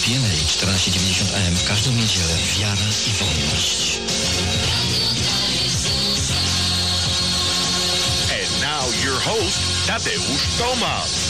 PMA 1490 AM w każdą niedzielę. Wiara i wolność. And now your host, Tadeusz Tomasz.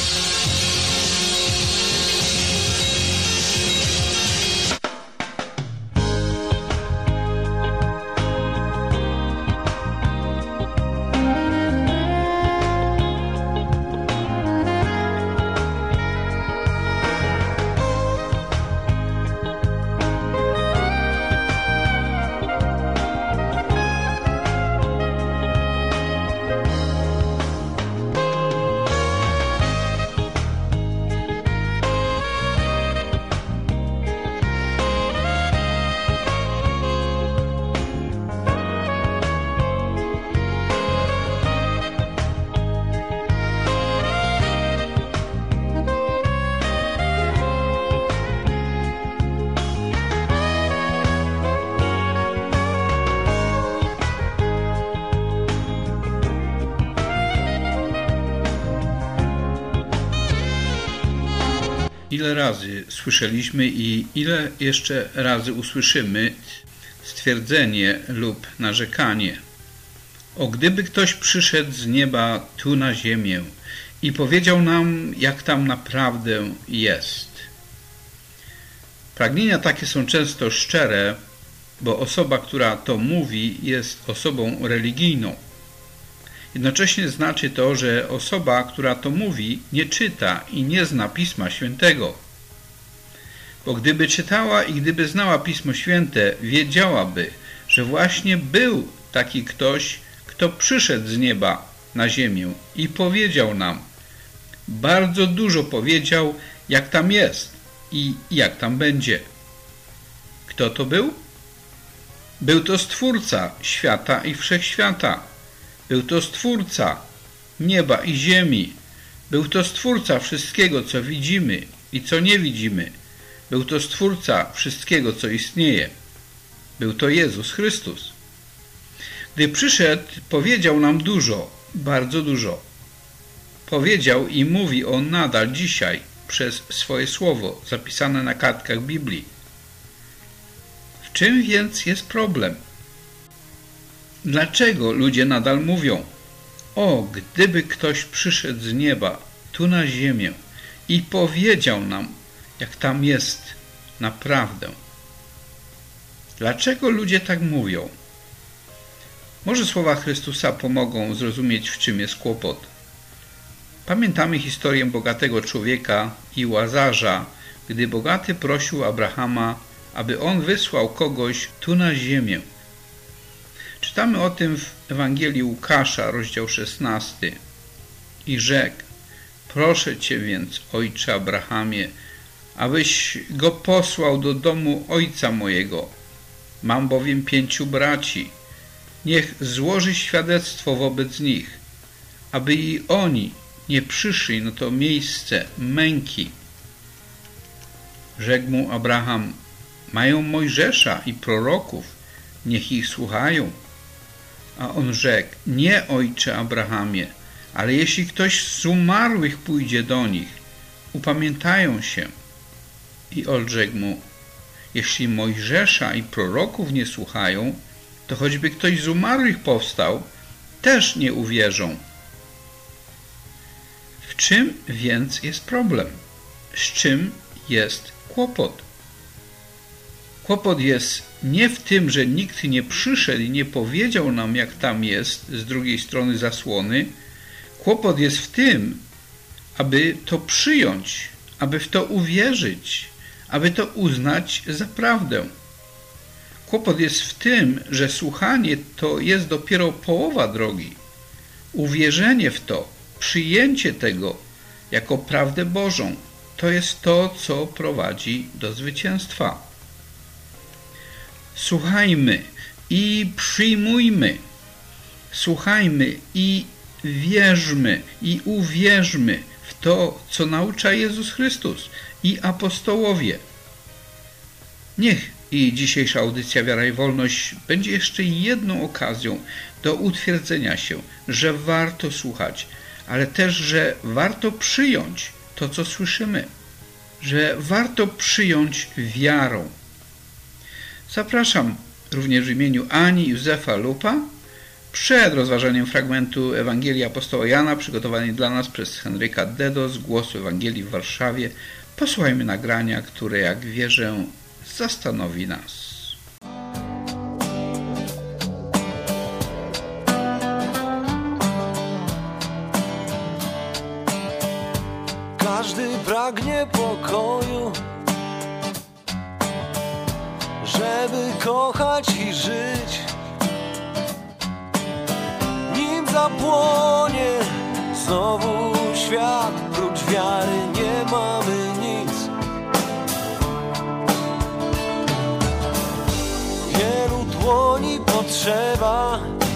Ile razy słyszeliśmy i ile jeszcze razy usłyszymy stwierdzenie lub narzekanie: o gdyby ktoś przyszedł z nieba tu na ziemię i powiedział nam, jak tam naprawdę jest. Pragnienia takie są często szczere, bo osoba, która to mówi, jest osobą religijną. Jednocześnie znaczy to, że osoba, która to mówi, nie czyta i nie zna Pisma Świętego. Bo gdyby czytała i gdyby znała Pismo Święte, wiedziałaby, że właśnie był taki ktoś, kto przyszedł z nieba na ziemię i powiedział nam, bardzo dużo powiedział, jak tam jest i jak tam będzie. Kto to był? Był to Stwórca świata i wszechświata. Był to Stwórca nieba i ziemi. Był to Stwórca wszystkiego, co widzimy i co nie widzimy. Był to Stwórca wszystkiego, co istnieje. Był to Jezus Chrystus. Gdy przyszedł, powiedział nam dużo, bardzo dużo. Powiedział i mówi on nadal dzisiaj przez swoje słowo zapisane na kartkach Biblii. W czym więc jest problem? Dlaczego ludzie nadal mówią: o, gdyby ktoś przyszedł z nieba tu na ziemię i powiedział nam, jak tam jest naprawdę? Dlaczego ludzie tak mówią? Może słowa Chrystusa pomogą zrozumieć, w czym jest kłopot. Pamiętamy historię bogatego człowieka i Łazarza, gdy bogaty prosił Abrahama, aby on wysłał kogoś tu na ziemię. Czytamy o tym w Ewangelii Łukasza, rozdział 16. I rzekł: proszę Cię więc, ojcze Abrahamie, abyś go posłał do domu ojca mojego. Mam bowiem 5 braci. Niech złoży świadectwo wobec nich, aby i oni nie przyszli na to miejsce męki. Rzekł mu Abraham: mają Mojżesza i proroków, niech ich słuchają. A on rzekł: nie, ojcze Abrahamie, ale jeśli ktoś z umarłych pójdzie do nich, upamiętają się. I odrzekł mu: jeśli Mojżesza i proroków nie słuchają, to choćby ktoś z umarłych powstał, też nie uwierzą. W czym więc jest problem? Z czym jest kłopot? Kłopot jest nie w tym, że nikt nie przyszedł i nie powiedział nam, jak tam jest z drugiej strony zasłony. Kłopot jest w tym, aby to przyjąć, aby w to uwierzyć, aby to uznać za prawdę. Kłopot jest w tym, że słuchanie to jest dopiero połowa drogi. Uwierzenie w to, przyjęcie tego jako prawdę Bożą, to jest to, co prowadzi do zwycięstwa. Słuchajmy i przyjmujmy. Słuchajmy i wierzmy i uwierzmy w to, co naucza Jezus Chrystus i apostołowie. Niech i dzisiejsza audycja Wiara i Wolność będzie jeszcze jedną okazją do utwierdzenia się, że warto słuchać, ale też, że warto przyjąć to, co słyszymy. że warto przyjąć wiarą. Zapraszam również w imieniu Ani i Józefa Lupa przed rozważaniem fragmentu Ewangelii apostoła Jana przygotowanej dla nas przez Henryka Dedo z Głosu Ewangelii w Warszawie. Posłuchajmy nagrania, które, jak wierzę, zastanowi nas. Każdy pragnie pokoju, żeby kochać i żyć. Nim zapłonie znowu świat, prócz wiary nie mamy nic. Wielu dłoni potrzeba,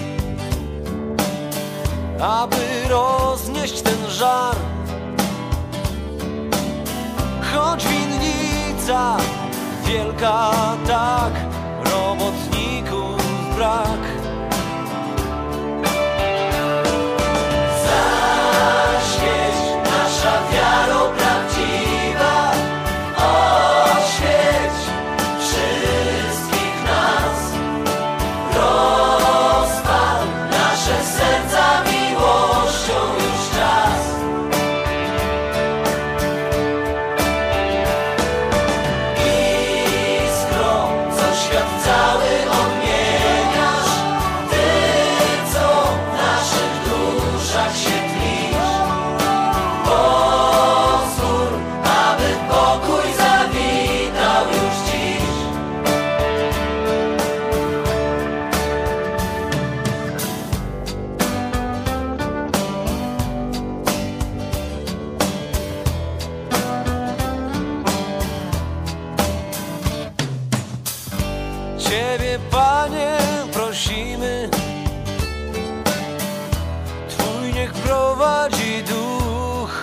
aby roznieść ten żar. Choć winnica wielka tak, robotników brak. Zaświeć nasza wiaro prawdziwa, oświeć wszystkich nas. Rozpal nasze serca miłością już czas. Ciebie, Panie, prosimy, Twój niech prowadzi duch,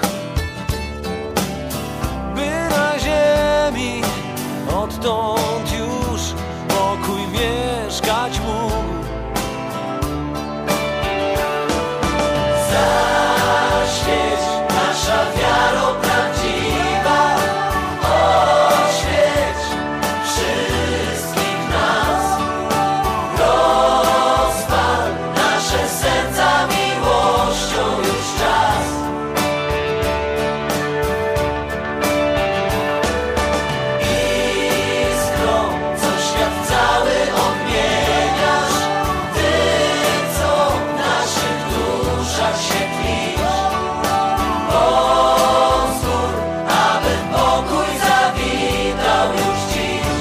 by na ziemi odtąd już pokój mieszkać mógł. Zaświeć nasza wiaro prawdziwa, oświeć wszystkich nas. Rozpal nasze serca miłością już czas. Iskrą, co świat cały odmieniasz, Ty, co w naszych duszach się tlisz. Pozwól, aby pokój zawitał już dziś.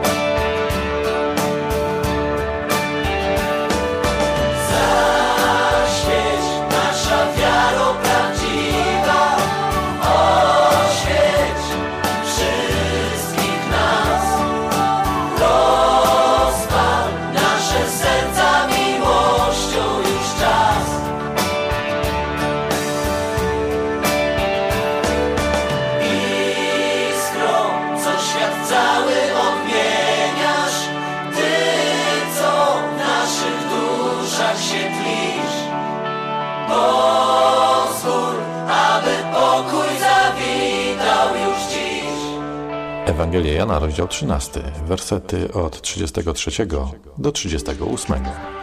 Zaświeć nasza wiaro prawdziwa, oświeć wszystkich nas. Rozpal nasze serca miłością już czas. Iskrą, co świat cały odmieniasz, Ty, co w naszych duszach się tlisz. Pozwól, aby pokój zawitał już dziś. Ewangelia Jana, rozdział 13, wersety od 33 do 38.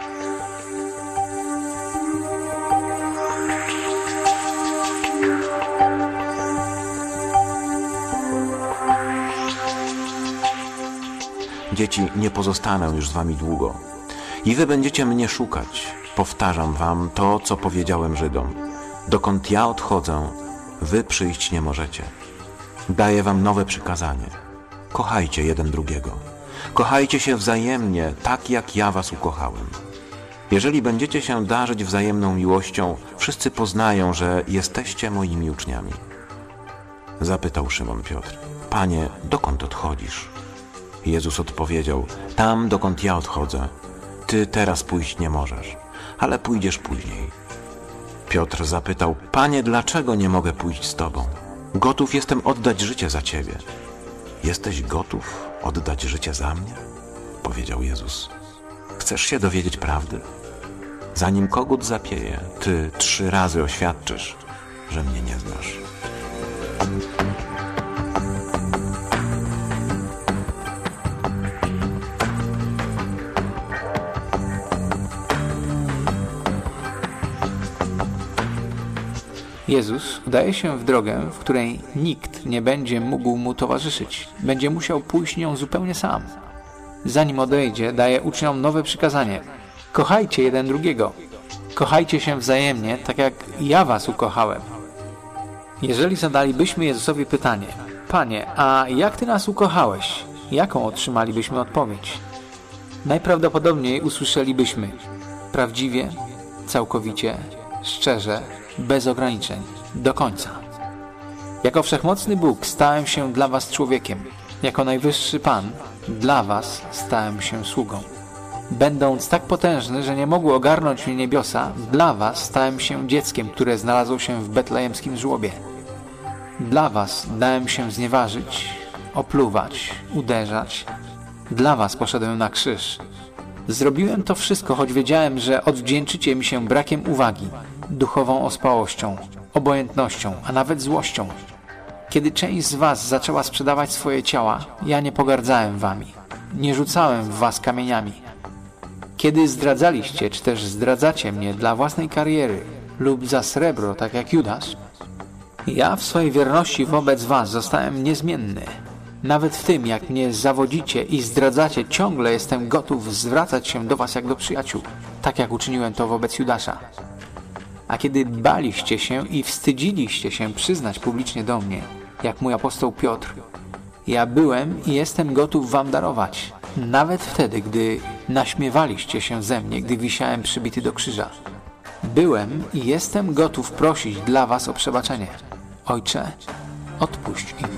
Dzieci, nie pozostanę już z wami długo. I wy będziecie mnie szukać. Powtarzam wam to, co powiedziałem Żydom. Dokąd ja odchodzę, wy przyjść nie możecie. Daję wam nowe przykazanie. Kochajcie jeden drugiego. Kochajcie się wzajemnie, tak jak ja was ukochałem. Jeżeli będziecie się darzyć wzajemną miłością, wszyscy poznają, że jesteście moimi uczniami. Zapytał Szymon Piotr: Panie, dokąd odchodzisz? Jezus odpowiedział: Tam, dokąd ja odchodzę, ty teraz pójść nie możesz, ale pójdziesz później. Piotr zapytał: Panie, dlaczego nie mogę pójść z Tobą? Gotów jestem oddać życie za Ciebie. Jesteś gotów oddać życie za mnie? Powiedział Jezus. Chcesz się dowiedzieć prawdy? Zanim kogut zapieje, Ty 3 razy oświadczysz, że mnie nie znasz. Jezus udaje się w drogę, w której nikt nie będzie mógł mu towarzyszyć. Będzie musiał pójść nią zupełnie sam. Zanim odejdzie, daje uczniom nowe przykazanie. Kochajcie jeden drugiego. Kochajcie się wzajemnie, tak jak ja was ukochałem. Jeżeli zadalibyśmy Jezusowi pytanie: Panie, a jak Ty nas ukochałeś? Jaką otrzymalibyśmy odpowiedź? Najprawdopodobniej usłyszelibyśmy: prawdziwie, całkowicie, szczerze, bez ograniczeń, do końca. Jako wszechmocny Bóg stałem się dla was człowiekiem. Jako najwyższy Pan dla was stałem się sługą. Będąc tak potężny, że nie mogły ogarnąć mnie niebiosa, dla was stałem się dzieckiem, które znalazło się w betlejemskim żłobie. Dla was dałem się znieważyć, opluwać, uderzać. Dla was poszedłem na krzyż. Zrobiłem to wszystko, choć wiedziałem, że odwdzięczycie mi się brakiem uwagi, duchową ospałością, obojętnością, a nawet złością. Kiedy część z was zaczęła sprzedawać swoje ciała, ja nie pogardzałem wami. Nie rzucałem w was kamieniami. Kiedy zdradzaliście, czy też zdradzacie mnie dla własnej kariery lub za srebro, tak jak Judasz, ja w swojej wierności wobec was zostałem niezmienny. Nawet w tym, jak mnie zawodzicie i zdradzacie, ciągle jestem gotów zwracać się do was jak do przyjaciół, tak jak uczyniłem to wobec Judasza. A kiedy baliście się i wstydziliście się przyznać publicznie do mnie, jak mój apostoł Piotr, ja byłem i jestem gotów wam darować, nawet wtedy, gdy naśmiewaliście się ze mnie, gdy wisiałem przybity do krzyża. Byłem i jestem gotów prosić dla was o przebaczenie. Ojcze, odpuść im.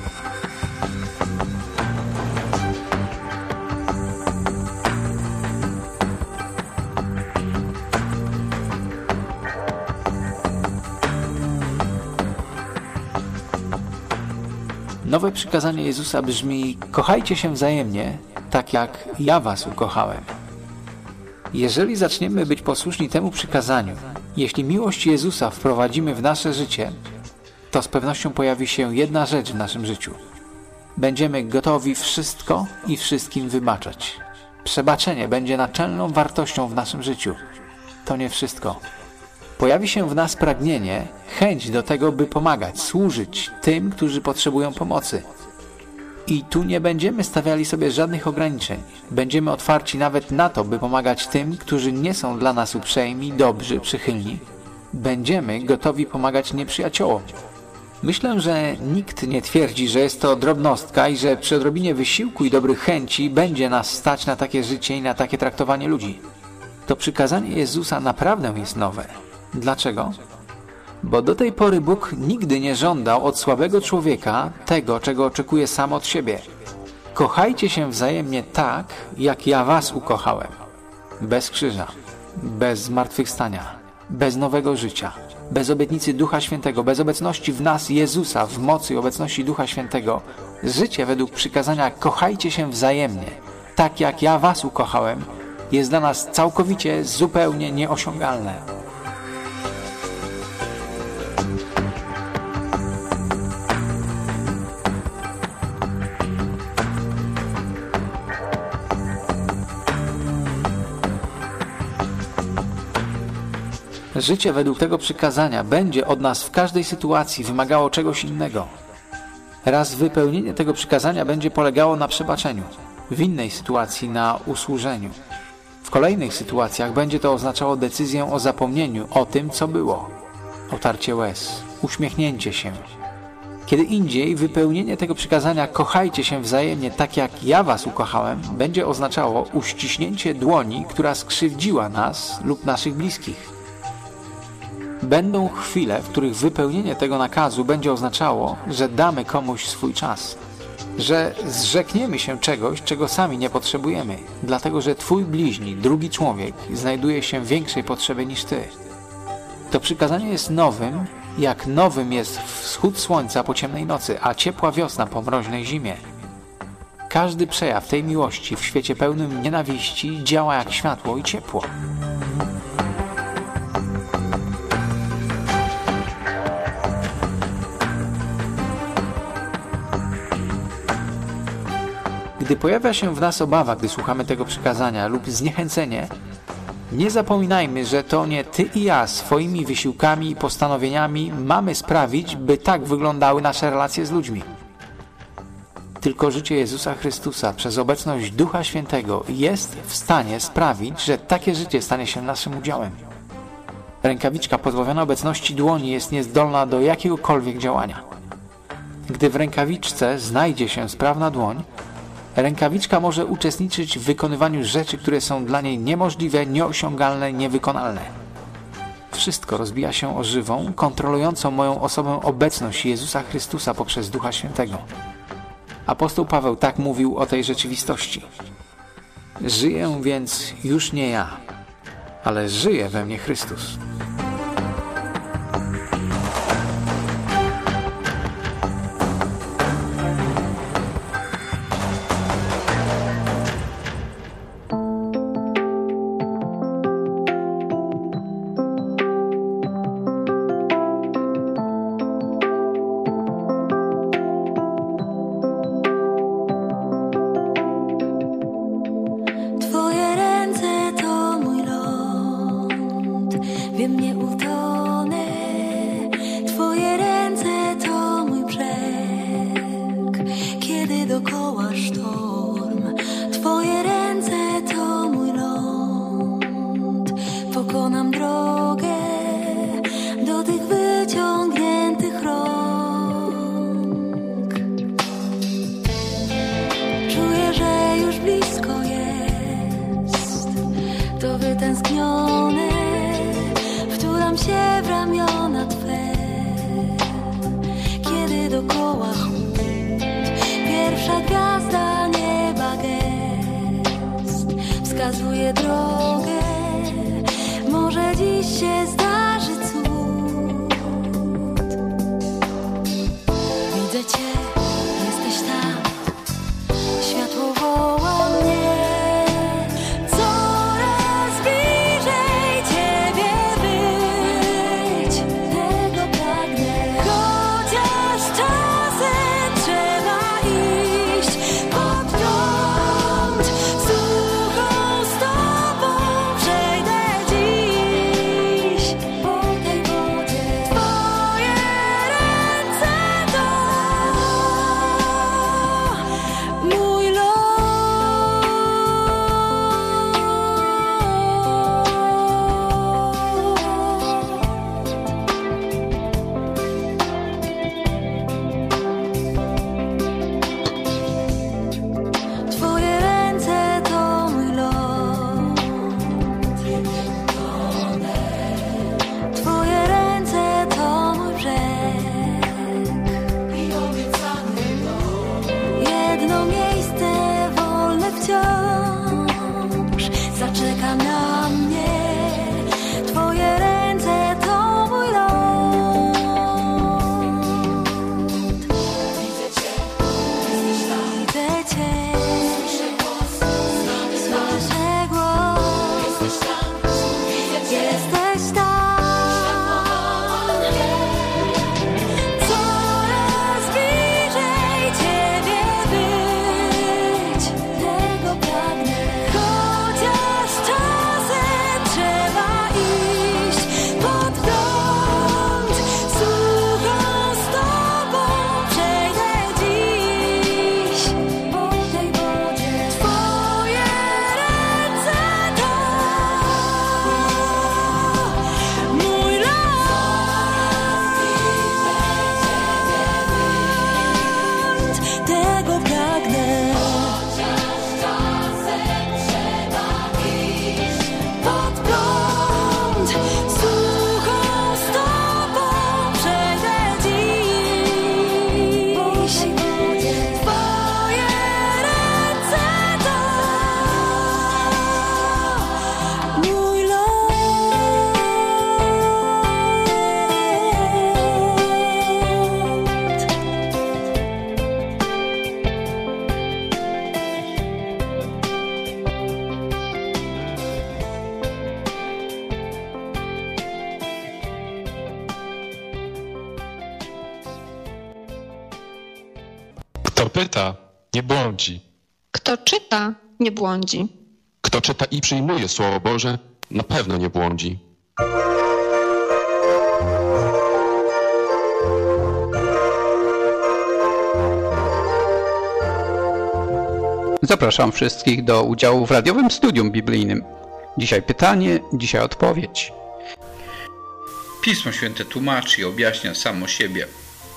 Nowe przykazanie Jezusa brzmi: kochajcie się wzajemnie, tak jak ja was ukochałem. Jeżeli zaczniemy być posłuszni temu przykazaniu, jeśli miłość Jezusa wprowadzimy w nasze życie, to z pewnością pojawi się jedna rzecz w naszym życiu. Będziemy gotowi wszystko i wszystkim wybaczać. Przebaczenie będzie naczelną wartością w naszym życiu. To nie wszystko. Pojawi się w nas pragnienie, chęć do tego, by pomagać, służyć tym, którzy potrzebują pomocy. I tu nie będziemy stawiali sobie żadnych ograniczeń. Będziemy otwarci nawet na to, by pomagać tym, którzy nie są dla nas uprzejmi, dobrzy, przychylni. Będziemy gotowi pomagać nieprzyjaciołom. Myślę, że nikt nie twierdzi, że jest to drobnostka i że przy odrobinie wysiłku i dobrych chęci będzie nas stać na takie życie i na takie traktowanie ludzi. To przykazanie Jezusa naprawdę jest nowe. Dlaczego? Bo do tej pory Bóg nigdy nie żądał od słabego człowieka tego, czego oczekuje sam od siebie. Kochajcie się wzajemnie tak, jak ja was ukochałem. Bez krzyża, bez zmartwychwstania, bez nowego życia, bez obietnicy Ducha Świętego, bez obecności w nas Jezusa, w mocy i obecności Ducha Świętego. Życie według przykazania kochajcie się wzajemnie, tak jak ja was ukochałem, jest dla nas całkowicie, zupełnie nieosiągalne. Życie według tego przykazania będzie od nas w każdej sytuacji wymagało czegoś innego. Raz wypełnienie tego przykazania będzie polegało na przebaczeniu, w innej sytuacji na usłużeniu. W kolejnych sytuacjach będzie to oznaczało decyzję o zapomnieniu o tym, co było. Otarcie łez, uśmiechnięcie się. Kiedy indziej wypełnienie tego przykazania kochajcie się wzajemnie tak jak ja was ukochałem będzie oznaczało uściśnięcie dłoni, która skrzywdziła nas lub naszych bliskich. Będą chwile, w których wypełnienie tego nakazu będzie oznaczało, że damy komuś swój czas. Że zrzekniemy się czegoś, czego sami nie potrzebujemy, dlatego że twój bliźni, drugi człowiek, znajduje się w większej potrzebie niż ty. To przykazanie jest nowym, jak nowym jest wschód słońca po ciemnej nocy, a ciepła wiosna po mroźnej zimie. Każdy przejaw tej miłości w świecie pełnym nienawiści działa jak światło i ciepło. Gdy pojawia się w nas obawa, gdy słuchamy tego przykazania lub zniechęcenie, Nie zapominajmy, że to nie ty i ja swoimi wysiłkami i postanowieniami mamy sprawić, by tak wyglądały nasze relacje z ludźmi. Tylko życie Jezusa Chrystusa przez obecność Ducha Świętego jest w stanie sprawić, że takie życie stanie się naszym udziałem. Rękawiczka pozbawiona obecności dłoni jest niezdolna do jakiegokolwiek działania. Gdy w rękawiczce znajdzie się sprawna dłoń, rękawiczka może uczestniczyć w wykonywaniu rzeczy, które są dla niej niemożliwe, nieosiągalne, niewykonalne. Wszystko rozbija się o żywą, kontrolującą moją osobę obecność Jezusa Chrystusa poprzez Ducha Świętego. Apostoł Paweł tak mówił o tej rzeczywistości. Żyję więc już nie ja, ale żyje we mnie Chrystus. Wskazuje drogę, może dziś się zdarzy cud. Widzę Cię, jesteś tam, światło woła mnie. Coraz bliżej Ciebie być, tego pragnę. Chociaż czasem trzeba iść pod prąd. Kto pyta, nie błądzi. Kto czyta, nie błądzi. Kto czyta i przyjmuje Słowo Boże, Na pewno nie błądzi. Zapraszam wszystkich do udziału w radiowym studium biblijnym. Dzisiaj pytanie, dzisiaj odpowiedź. Pismo Święte tłumaczy i objaśnia samo siebie.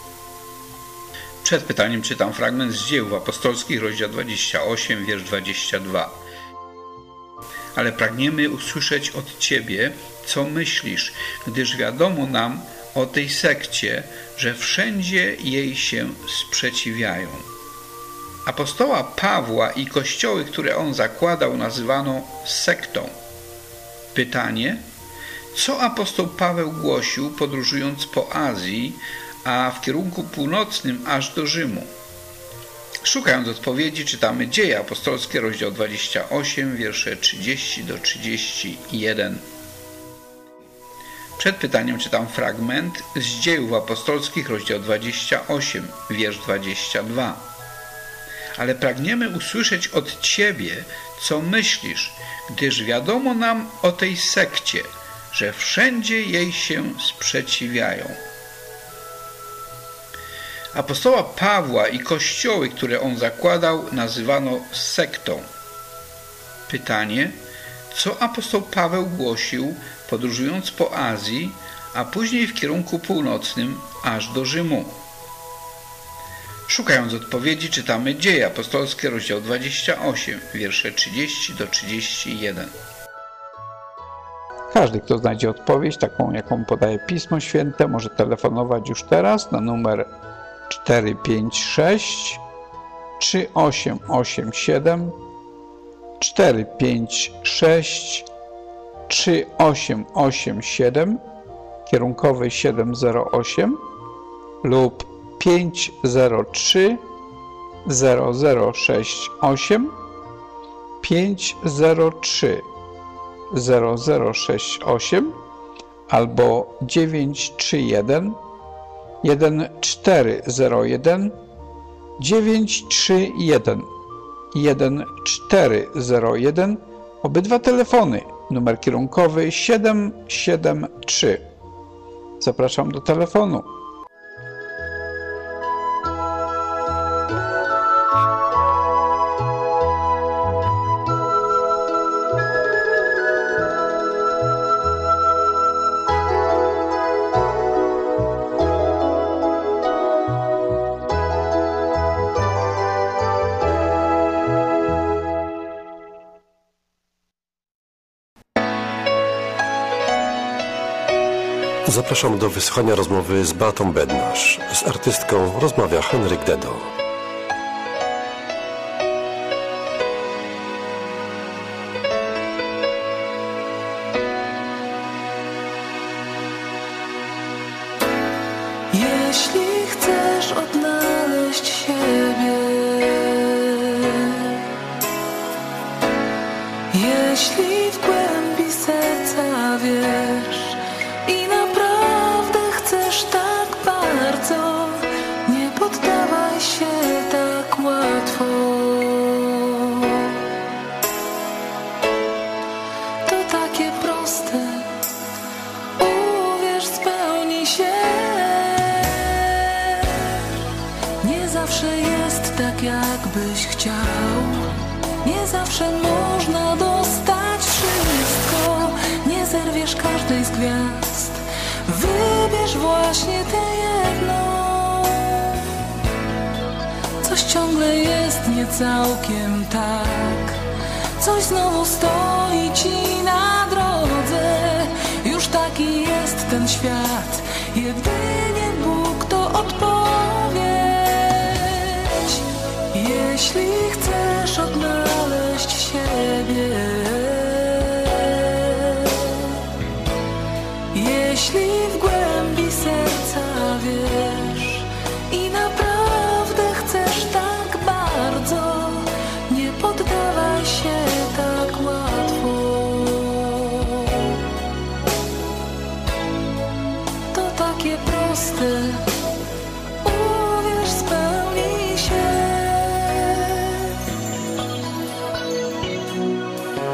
Przed pytaniem czytam fragment z Dziejów Apostolskich, rozdział 28, wiersz 22. Ale pragniemy usłyszeć od Ciebie, co myślisz, gdyż wiadomo nam o tej sekcie, że wszędzie jej się sprzeciwiają. Apostoła Pawła i kościoły, które on zakładał, nazywano sektą. Pytanie: co apostoł Paweł głosił, podróżując po Azji, a w kierunku północnym aż do Rzymu? Szukając odpowiedzi, czytamy Dzieje Apostolskie, rozdział 28, wiersze 30 do 31. Przed pytaniem czytam fragment z Dziejów Apostolskich, rozdział 28, wiersz 22. Ale pragniemy usłyszeć od Ciebie, co myślisz, gdyż wiadomo nam o tej sekcie, że wszędzie jej się sprzeciwiają. Apostoła Pawła i kościoły, które on zakładał, nazywano sektą. Pytanie: co apostoł Paweł głosił, podróżując po Azji, a później w kierunku północnym aż do Rzymu? Szukając odpowiedzi, czytamy Dzieje Apostolskie, rozdział 28, wiersze 30 do 31. Każdy, kto znajdzie odpowiedź, taką jaką podaje Pismo Święte, może telefonować już teraz na numer 456 3887 456 3887 kierunkowy 708 lub 503 0068 503 0068 albo 931 1401 931 1401. Obydwa telefony, numer kierunkowy 773. Zapraszam do telefonu. Zapraszam do wysłuchania rozmowy z Beatą Bednarz. Z artystką rozmawia Henryk Dedo. Jeśli chcesz odnaleźć siebie, jeśli w głębi serca wiesz i naprawdę chcesz tak bardzo, nie poddawaj się tak łatwo. To takie proste, uwierz, spełni się. Nie zawsze jest tak, jakbyś chciał. Nie zawsze można dostać wszystko. Nie zerwiesz każdej z gwiazd. Wybierz właśnie tę jedną. Coś ciągle jest nie całkiem tak. Coś znowu stoi ci na drodze. Już taki jest ten świat. Jedynie Bóg to odpowiedź. Jeśli chcesz odnaleźć siebie, jeśli w głębi serca wiesz i naprawdę chcesz tak bardzo, nie poddawaj się tak łatwo. To takie proste, uwierz, spełni się.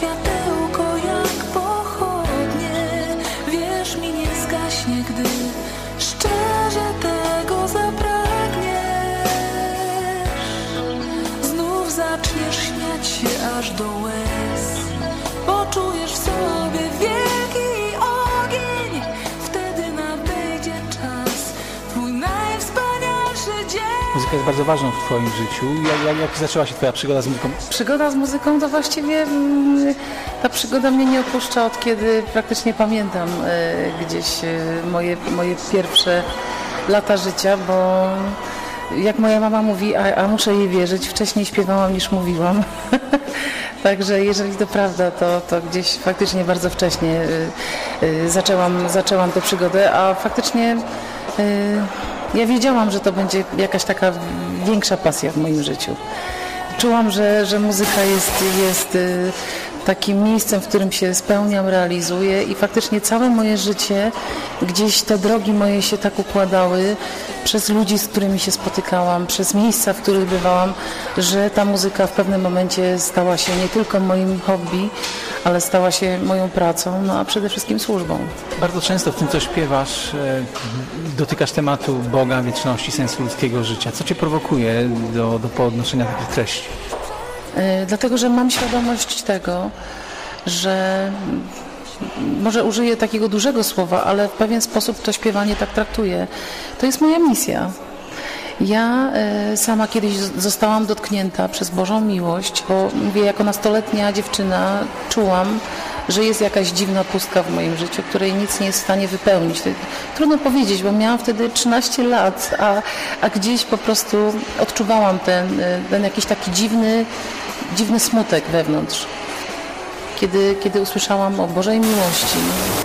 światełko jak pochodnie. Wierz mi, nie zgaśnie, gdy szczerze tego zapragniesz. Znów zaczniesz śmiać się aż do łez. Poczujesz w sobie wielki ogień. Wtedy nadejdzie czas, twój najwspanialszy dzień. Muzyka jest bardzo ważna w twoim życiu. Jak zaczęła się twoja przygoda z muzyką? Przygoda z muzyką to właściwie ta przygoda mnie nie opuszcza od kiedy praktycznie pamiętam gdzieś moje pierwsze lata życia, bo jak moja mama mówi, a muszę jej wierzyć, wcześniej śpiewałam niż mówiłam. Także jeżeli to prawda, to gdzieś faktycznie bardzo wcześnie zaczęłam tę przygodę, a faktycznie ja wiedziałam, że to będzie jakaś taka większa pasja w moim życiu. Czułam, że muzyka jest takim miejscem, w którym się spełniam, realizuję i faktycznie całe moje życie, gdzieś te drogi moje się tak układały przez ludzi, z którymi się spotykałam, przez miejsca, w których bywałam, że ta muzyka w pewnym momencie stała się nie tylko moim hobby, ale stała się moją pracą, no a przede wszystkim służbą. Bardzo często w tym, co śpiewasz, dotykasz tematu Boga, wieczności, sensu ludzkiego życia. Co cię prowokuje do podnoszenia takich treści? Dlatego, że mam świadomość tego, że może użyję takiego dużego słowa, ale w pewien sposób to śpiewanie tak traktuję. To jest moja misja. Ja sama kiedyś zostałam dotknięta przez Bożą miłość, bo mówię, jako nastoletnia dziewczyna czułam, że jest jakaś dziwna pustka w moim życiu, której nic nie jest w stanie wypełnić. Trudno powiedzieć, bo miałam wtedy 13 lat, a gdzieś po prostu odczuwałam ten jakiś taki dziwny smutek wewnątrz. Kiedy usłyszałam o Bożej miłości,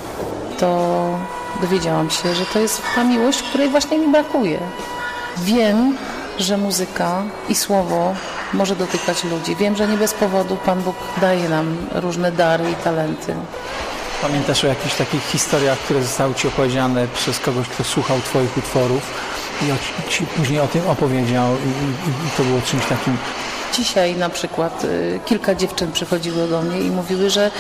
to dowiedziałam się, że to jest ta miłość, której właśnie mi brakuje. Wiem, że muzyka i słowo może dotykać ludzi. Wiem, że nie bez powodu Pan Bóg daje nam różne dary i talenty. Pamiętasz o jakichś takich historiach, które zostały ci opowiedziane przez kogoś, kto słuchał twoich utworów i ci później o tym opowiedział i to było czymś takim? Dzisiaj na przykład kilka dziewczyn przychodziło do mnie i mówiły, że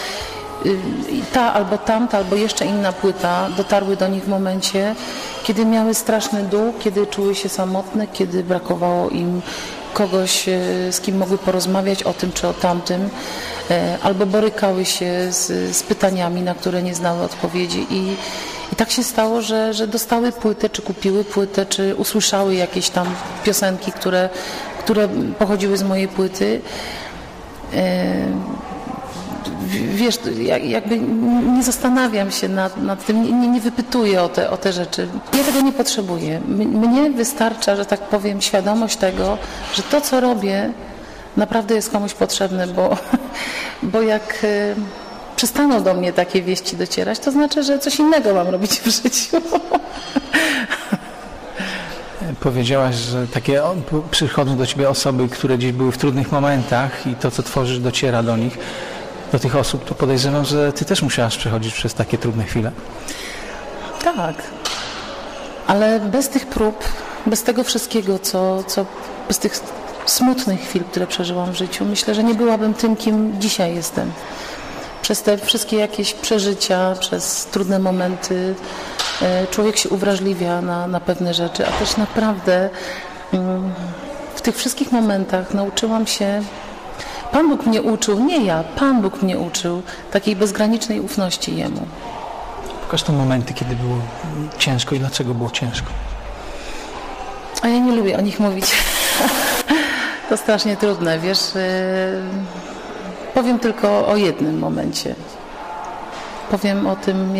ta albo tamta, albo jeszcze inna płyta dotarły do nich w momencie, kiedy miały straszny dół, kiedy czuły się samotne, kiedy brakowało im kogoś, z kim mogły porozmawiać o tym czy o tamtym, albo borykały się z pytaniami, na które nie znały odpowiedzi i tak się stało, że dostały płytę, czy kupiły płytę, czy usłyszały jakieś tam piosenki, które pochodziły z mojej płyty. Wiesz, jakby nie zastanawiam się nad tym, nie wypytuję o te rzeczy. Ja tego nie potrzebuję. Mnie wystarcza, że tak powiem, świadomość tego, że to, co robię, naprawdę jest komuś potrzebne, bo jak przestaną do mnie takie wieści docierać, to znaczy, że coś innego mam robić w życiu. Powiedziałaś, że takie przychodzą do ciebie osoby, które gdzieś były w trudnych momentach i to, co tworzysz, dociera do nich, do tych osób, to podejrzewam, że ty też musiałaś przechodzić przez takie trudne chwile. Tak, ale bez tych prób, bez tego wszystkiego, bez tych smutnych chwil, które przeżyłam w życiu, myślę, że nie byłabym tym, kim dzisiaj jestem. Przez te wszystkie jakieś przeżycia, przez trudne momenty człowiek się uwrażliwia na pewne rzeczy, a też naprawdę w tych wszystkich momentach nauczyłam się, Pan Bóg mnie uczył, nie ja, Pan Bóg mnie uczył takiej bezgranicznej ufności Jemu. Pokaż te momenty, kiedy było ciężko i dlaczego było ciężko. A ja nie lubię o nich mówić. To strasznie trudne, wiesz. Powiem tylko o jednym momencie. Powiem o tym,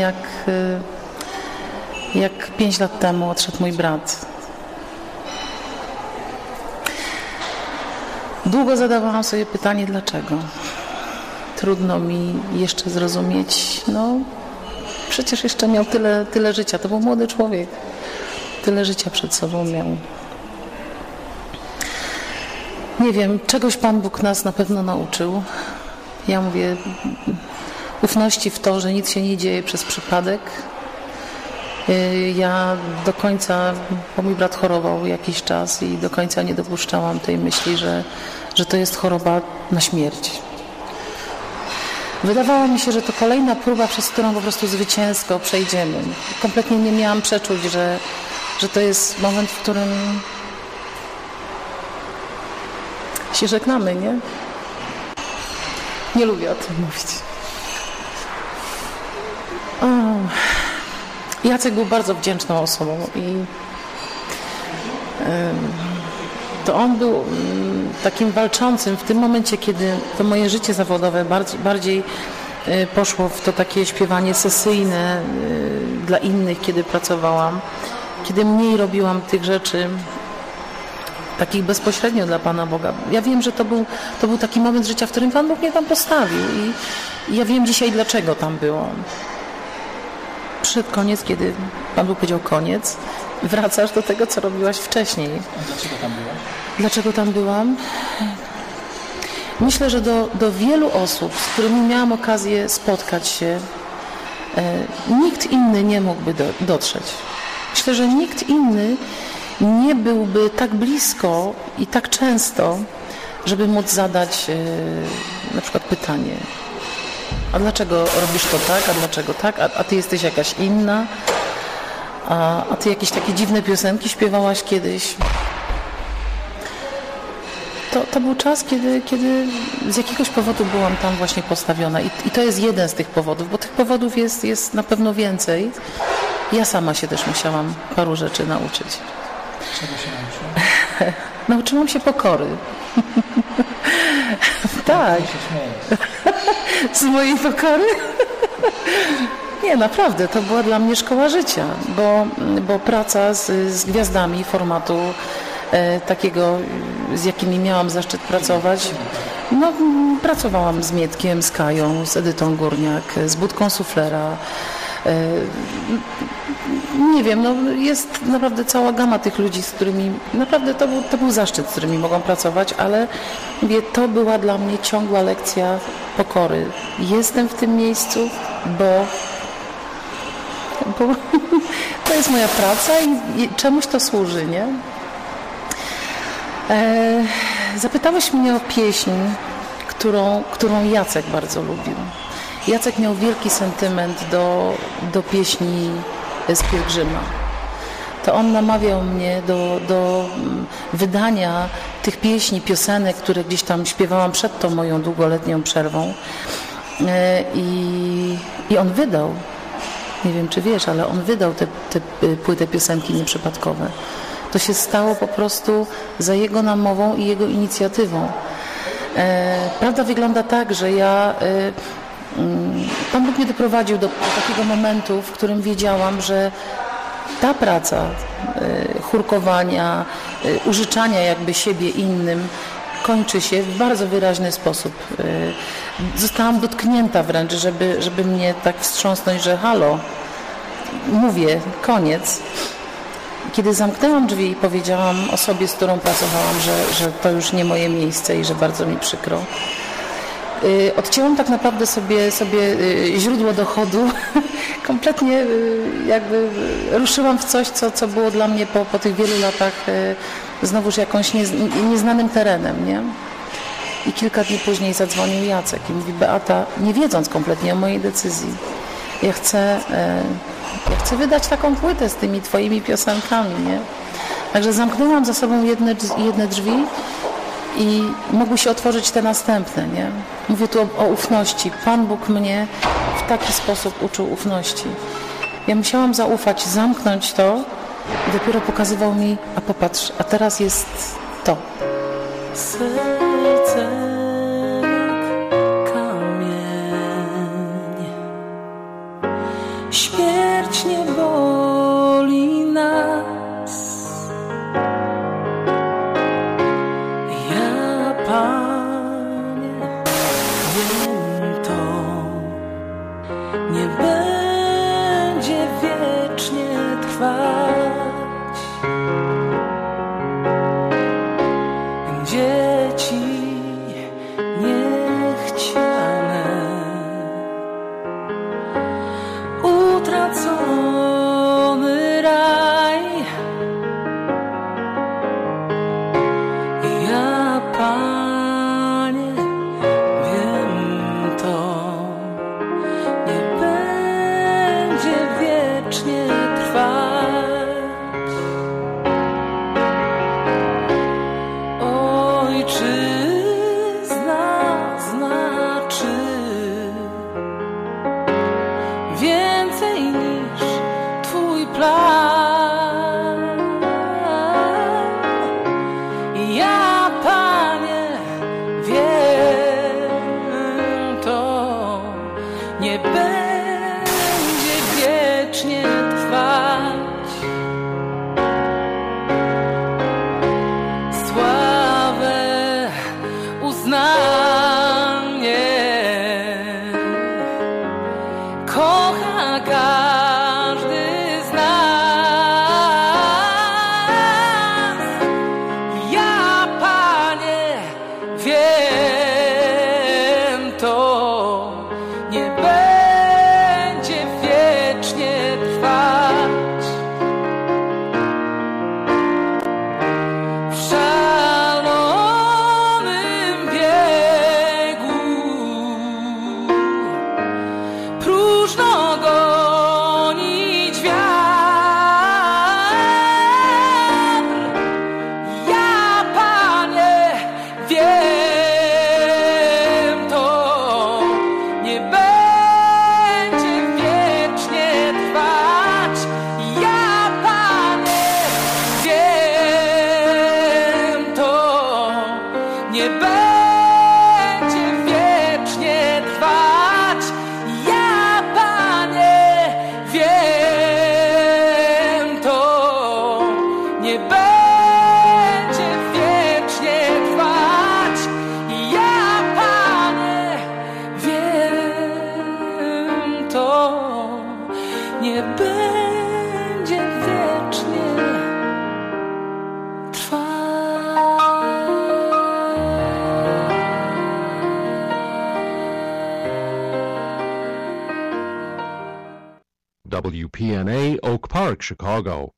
jak 5 lat temu odszedł mój brat. Długo zadawałam sobie pytanie, dlaczego. Trudno mi jeszcze zrozumieć. No, przecież jeszcze miał tyle życia. To był młody człowiek. Tyle życia przed sobą miał. Nie wiem, czegoś Pan Bóg nas na pewno nauczył. Ja mówię, ufności w to, że nic się nie dzieje przez przypadek. Ja do końca, bo mój brat chorował jakiś czas i do końca nie dopuszczałam tej myśli, że to jest choroba na śmierć. Wydawało mi się, że to kolejna próba, przez którą po prostu zwycięsko przejdziemy. Kompletnie nie miałam przeczuć, że to jest moment, w którym się żegnamy, nie? Nie lubię o tym mówić. Jacek był bardzo wdzięczną osobą i to on był takim walczącym w tym momencie, kiedy to moje życie zawodowe bardziej poszło w to takie śpiewanie sesyjne dla innych, kiedy pracowałam, kiedy mniej robiłam tych rzeczy takich bezpośrednio dla Pana Boga. Ja wiem, że to był taki moment życia, w którym Pan Bóg mnie tam postawił i ja wiem dzisiaj, dlaczego tam było. Przyszedł koniec, kiedy Pan Bóg powiedział koniec, wracasz do tego, co robiłaś wcześniej. A dlaczego tam byłaś? Dlaczego tam byłam? Myślę, że do wielu osób, z którymi miałam okazję spotkać się, nikt inny nie mógłby dotrzeć. Myślę, że nikt inny nie byłby tak blisko i tak często, żeby móc zadać na przykład pytanie: a dlaczego robisz to tak, a dlaczego tak, a ty jesteś jakaś inna, a ty jakieś takie dziwne piosenki śpiewałaś kiedyś. To był czas, kiedy z jakiegoś powodu byłam tam właśnie postawiona i to jest jeden z tych powodów, bo tych powodów jest na pewno więcej. Ja sama się też musiałam paru rzeczy nauczyć. Czego się nauczyłam? Nauczyłam się pokory. Tak. Z mojej pokory? Nie, naprawdę, to była dla mnie szkoła życia, bo praca z gwiazdami formatu takiego, z jakimi miałam zaszczyt pracować. No, pracowałam z Mietkiem, z Kają, z Edytą Górniak, z Budką Suflera. Nie wiem, no jest naprawdę cała gama tych ludzi, z którymi naprawdę to był zaszczyt, z którymi mogłam pracować, ale mówię, to była dla mnie ciągła lekcja pokory. Jestem w tym miejscu, bo to jest moja praca i czemuś to służy, nie? Zapytałeś mnie o pieśń, którą Jacek bardzo lubił. Jacek miał wielki sentyment do pieśni z Pielgrzyma. To on namawiał mnie do wydania tych pieśni, piosenek, które gdzieś tam śpiewałam przed tą moją długoletnią przerwą. I on wydał, nie wiem czy wiesz, ale on wydał te płytę piosenki nieprzypadkowe. To się stało po prostu za jego namową i jego inicjatywą. Prawda wygląda tak, że Pan Bóg mnie doprowadził do takiego momentu, w którym wiedziałam, że ta praca chórkowania, użyczania jakby siebie innym kończy się w bardzo wyraźny sposób. Zostałam dotknięta wręcz, żeby mnie tak wstrząsnąć, że halo, mówię, koniec. Kiedy zamknęłam drzwi i powiedziałam osobie, z którą pracowałam, że to już nie moje miejsce i że bardzo mi przykro, odcięłam tak naprawdę sobie źródło dochodu. Kompletnie jakby ruszyłam w coś, co było dla mnie po tych wielu latach znowuż jakąś nieznanym terenem, nie? I kilka dni później zadzwonił Jacek i mówi: Beata, nie wiedząc kompletnie o mojej decyzji, ja chcę wydać taką płytę z tymi twoimi piosenkami, nie? Także zamknęłam za sobą jedne drzwi i mogły się otworzyć te następne, nie? Mówię tu o ufności. Pan Bóg mnie w taki sposób uczył ufności. Ja musiałam zaufać, zamknąć to i dopiero pokazywał mi: a popatrz, a teraz jest to. Serce jak kamień, śmierć nie boli nas. Ja, Panie, wiem to, nie będzie wiecznie trwać. Dzieci niechciane, utracony raj. Ja, Panie, wiem to. wiecznie trwać. Ojczyzna znaczy więcej niż Twój plan. Ja, Panie, wiem, to nie będzie wiecznie trwać. Sławę, uznanie kocha każdy z nas. Ja, Panie, wiem, to nie będzie wiecznie trwać. W szalonym biegu próżno gonić wiatr. Ja, Panie, wiem, to nie będzie wiecznie trwać. Ja, Panie, wiem, to nie będzie wiecznie trwać. Ja, Panie, wiem, to nie będzie wiecznie trwać. Ja, Panie, wiem, to nie będzie wiecznie WPNA Oak Park, Chicago.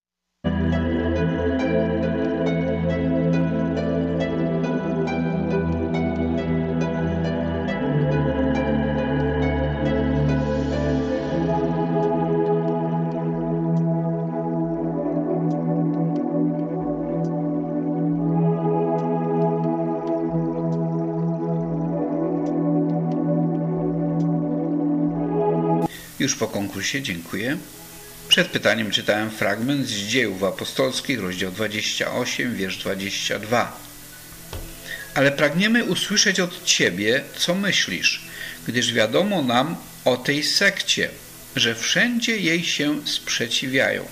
Już po konkursie, dziękuję. Przed pytaniem czytałem fragment z Dziejów Apostolskich, rozdział 28, wiersz 22. Ale pragniemy usłyszeć od Ciebie, co myślisz, gdyż wiadomo nam o tej sekcie, że wszędzie jej się sprzeciwiają.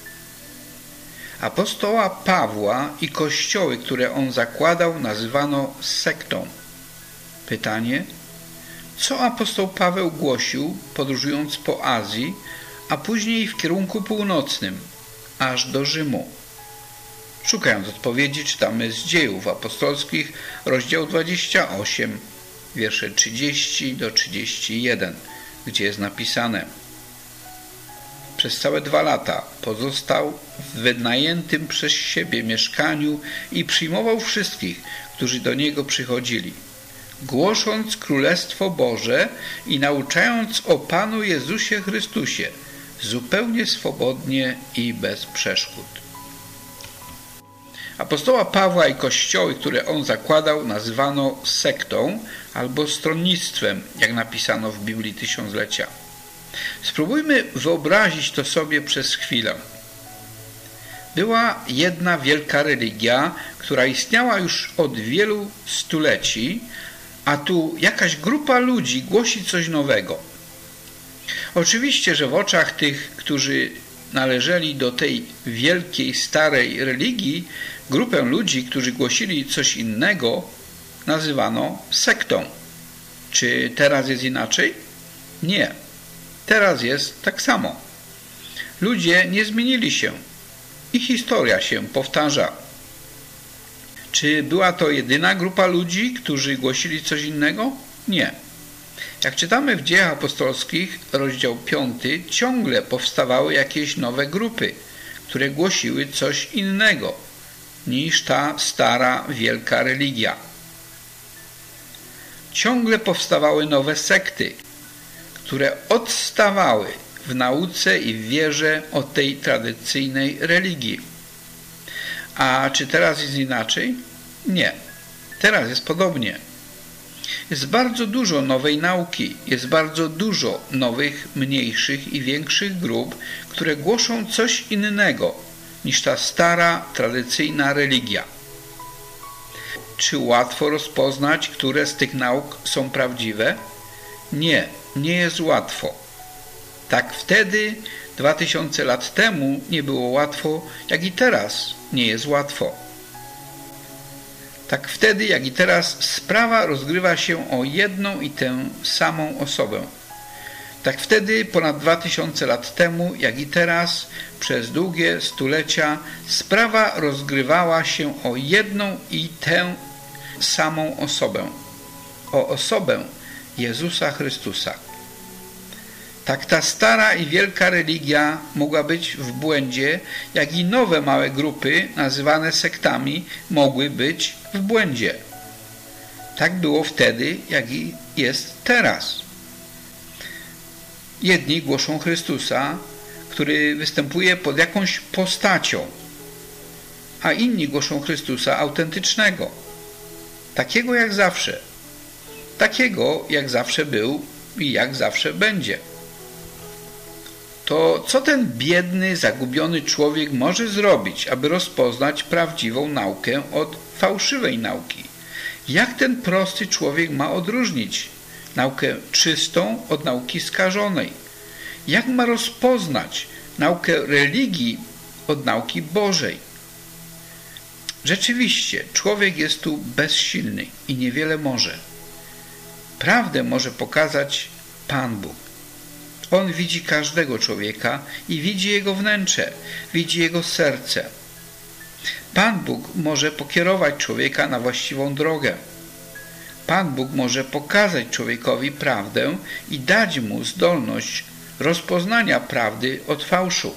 Apostoła Pawła i kościoły, które on zakładał, nazywano sektą. Pytanie: co apostoł Paweł głosił, podróżując po Azji, a później w kierunku północnym, aż do Rzymu? Szukając odpowiedzi, czytamy z Dziejów Apostolskich, rozdział 28, wiersze 30 do 31, gdzie jest napisane: przez całe 2 lata pozostał w wynajętym przez siebie mieszkaniu i przyjmował wszystkich, którzy do niego przychodzili, głosząc Królestwo Boże i nauczając o Panu Jezusie Chrystusie, zupełnie swobodnie i bez przeszkód. Apostoła Pawła i kościoły, które on zakładał, nazywano sektą albo stronnictwem, jak napisano w Biblii Tysiąclecia. Spróbujmy wyobrazić to sobie przez chwilę. Była jedna wielka religia, która istniała już od wielu stuleci, a tu jakaś grupa ludzi głosi coś nowego. Oczywiście, że w oczach tych, którzy należeli do tej wielkiej, starej religii, grupę ludzi, którzy głosili coś innego, nazywano sektą. Czy teraz jest inaczej? Nie. Teraz jest tak samo. Ludzie nie zmienili się i historia się powtarza. Czy była to jedyna grupa ludzi, którzy głosili coś innego? Nie. Jak czytamy w Dziejach Apostolskich, rozdział 5, ciągle powstawały jakieś nowe grupy, które głosiły coś innego niż ta stara, wielka religia. Ciągle powstawały nowe sekty, które odstawały w nauce i w wierze od tej tradycyjnej religii. A czy teraz jest inaczej? Nie. Teraz jest podobnie. Jest bardzo dużo nowej nauki, jest bardzo dużo nowych, mniejszych i większych grup, które głoszą coś innego niż ta stara, tradycyjna religia. Czy łatwo rozpoznać, które z tych nauk są prawdziwe? Nie, nie jest łatwo. Tak wtedy, 2000 lat temu, nie było łatwo, jak i teraz nie jest łatwo. Tak wtedy, jak i teraz, sprawa rozgrywa się o jedną i tę samą osobę. Tak wtedy, ponad 2000 lat temu, jak i teraz, przez długie stulecia, sprawa rozgrywała się o jedną i tę samą osobę. O osobę Jezusa Chrystusa. Tak ta stara i wielka religia mogła być w błędzie, jak i nowe małe grupy, nazywane sektami, mogły być w błędzie. Tak było wtedy, jak i jest teraz. Jedni głoszą Chrystusa, który występuje pod jakąś postacią, a inni głoszą Chrystusa autentycznego, takiego jak zawsze, takiego jak zawsze był i jak zawsze będzie. To co ten biedny, zagubiony człowiek może zrobić, aby rozpoznać prawdziwą naukę od fałszywej nauki? Jak ten prosty człowiek ma odróżnić naukę czystą od nauki skażonej? Jak ma rozpoznać naukę religii od nauki Bożej? Rzeczywiście, człowiek jest tu bezsilny i niewiele może. Prawdę może pokazać Pan Bóg. On widzi każdego człowieka i widzi jego wnętrze, widzi jego serce. Pan Bóg może pokierować człowieka na właściwą drogę. Pan Bóg może pokazać człowiekowi prawdę i dać mu zdolność rozpoznania prawdy od fałszu.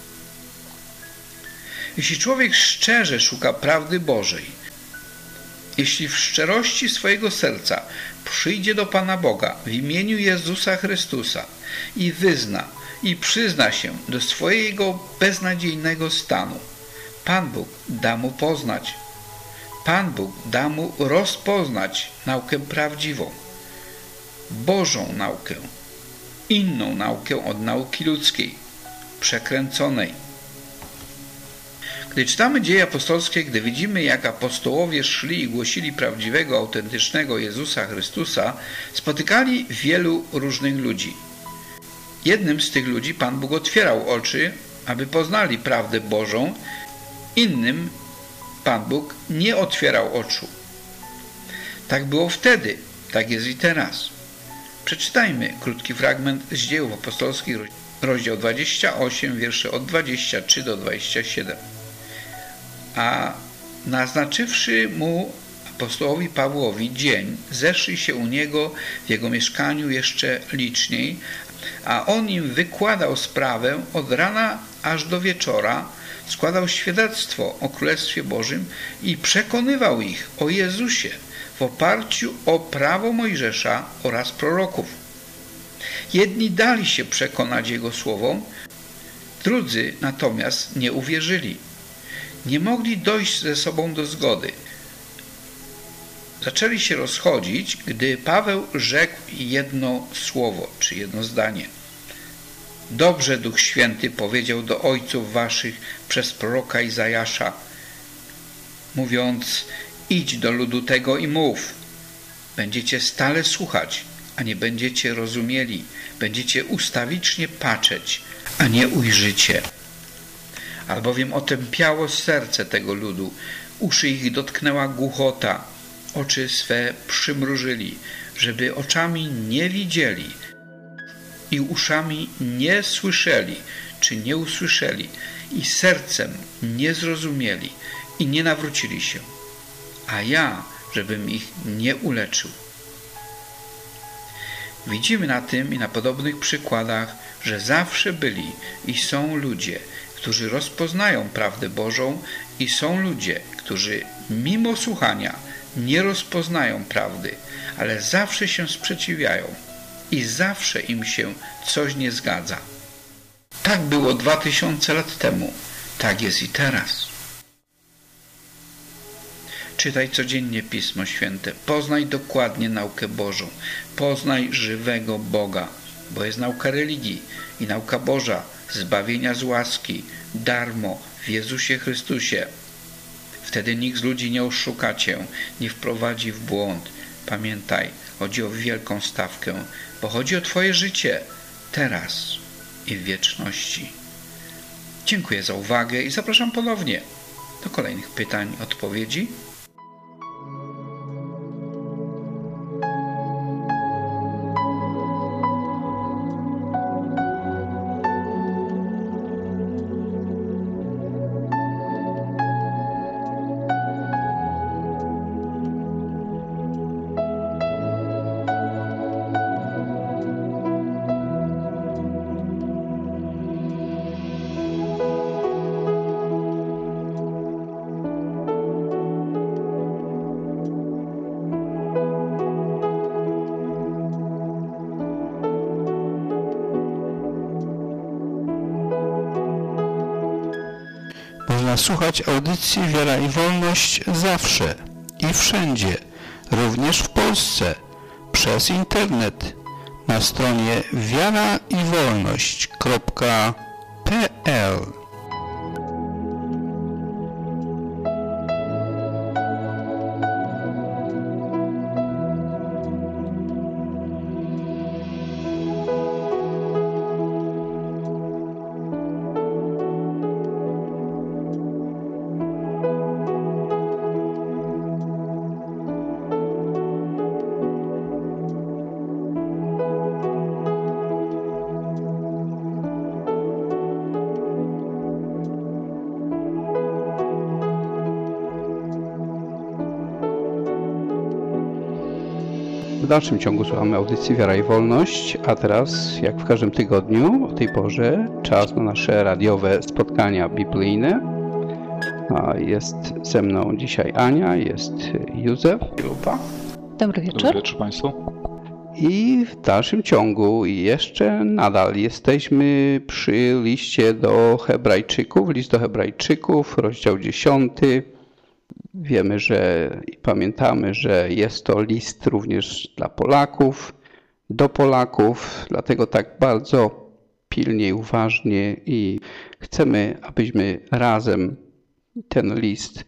Jeśli człowiek szczerze szuka prawdy Bożej, jeśli w szczerości swojego serca przyjdzie do Pana Boga w imieniu Jezusa Chrystusa i wyzna i przyzna się do swojego beznadziejnego stanu, Pan Bóg da mu poznać. Pan Bóg da mu rozpoznać naukę prawdziwą, Bożą naukę, inną naukę od nauki ludzkiej, przekręconej. Gdy czytamy Dzieje Apostolskie, gdy widzimy, jak apostołowie szli i głosili prawdziwego, autentycznego Jezusa Chrystusa, spotykali wielu różnych ludzi. Jednym z tych ludzi Pan Bóg otwierał oczy, aby poznali prawdę Bożą, innym Pan Bóg nie otwierał oczu. Tak było wtedy, tak jest i teraz. Przeczytajmy krótki fragment z Dziejów Apostolskich, rozdział 28, wiersze od 23 do 27. A naznaczywszy mu apostołowi Pawłowi dzień, zeszli się u niego w jego mieszkaniu jeszcze liczniej, a on im wykładał sprawę od rana aż do wieczora, składał świadectwo o Królestwie Bożym i przekonywał ich o Jezusie w oparciu o prawo Mojżesza oraz proroków. Jedni dali się przekonać Jego słowom, drudzy natomiast nie uwierzyli. Nie mogli dojść ze sobą do zgody. Zaczęli się rozchodzić, gdy Paweł rzekł jedno słowo, czy jedno zdanie. Dobrze Duch Święty powiedział do ojców waszych przez proroka Izajasza, mówiąc, idź do ludu tego i mów. Będziecie stale słuchać, a nie będziecie rozumieli. Będziecie ustawicznie patrzeć, a nie ujrzycie. Albowiem otępiało serce tego ludu, uszy ich dotknęła głuchota, oczy swe przymrużyli, żeby oczami nie widzieli i uszami nie słyszeli, czy nie usłyszeli, i sercem nie zrozumieli i nie nawrócili się, a ja, żebym ich nie uleczył. Widzimy na tym i na podobnych przykładach, że zawsze byli i są ludzie, którzy rozpoznają prawdę Bożą, i są ludzie, którzy mimo słuchania nie rozpoznają prawdy, ale zawsze się sprzeciwiają i zawsze im się coś nie zgadza. Tak było 2000 lat temu. Tak jest i teraz. Czytaj codziennie Pismo Święte. Poznaj dokładnie naukę Bożą. Poznaj żywego Boga, bo jest nauka religii i nauka Boża, zbawienia z łaski, darmo, w Jezusie Chrystusie. Wtedy nikt z ludzi nie oszuka cię, nie wprowadzi w błąd. Pamiętaj, chodzi o wielką stawkę, bo chodzi o twoje życie, teraz i w wieczności. Dziękuję za uwagę i zapraszam ponownie do kolejnych pytań, odpowiedzi. Można słuchać audycji Wiara i Wolność zawsze i wszędzie, również w Polsce, przez internet, na stronie wiaraiwolność.pl. W dalszym ciągu słuchamy audycji Wiara i Wolność, a teraz, jak w każdym tygodniu, o tej porze, czas na nasze radiowe spotkania biblijne. Jest ze mną dzisiaj Ania, jest Józef. Dobry wieczór. Dobry wieczór Państwu. I w dalszym ciągu jeszcze nadal jesteśmy przy liście do Hebrajczyków, list do Hebrajczyków, rozdział 10. Wiemy, że i pamiętamy, że jest to list również dla Polaków, do Polaków, dlatego tak bardzo pilnie i uważnie i chcemy, abyśmy razem ten list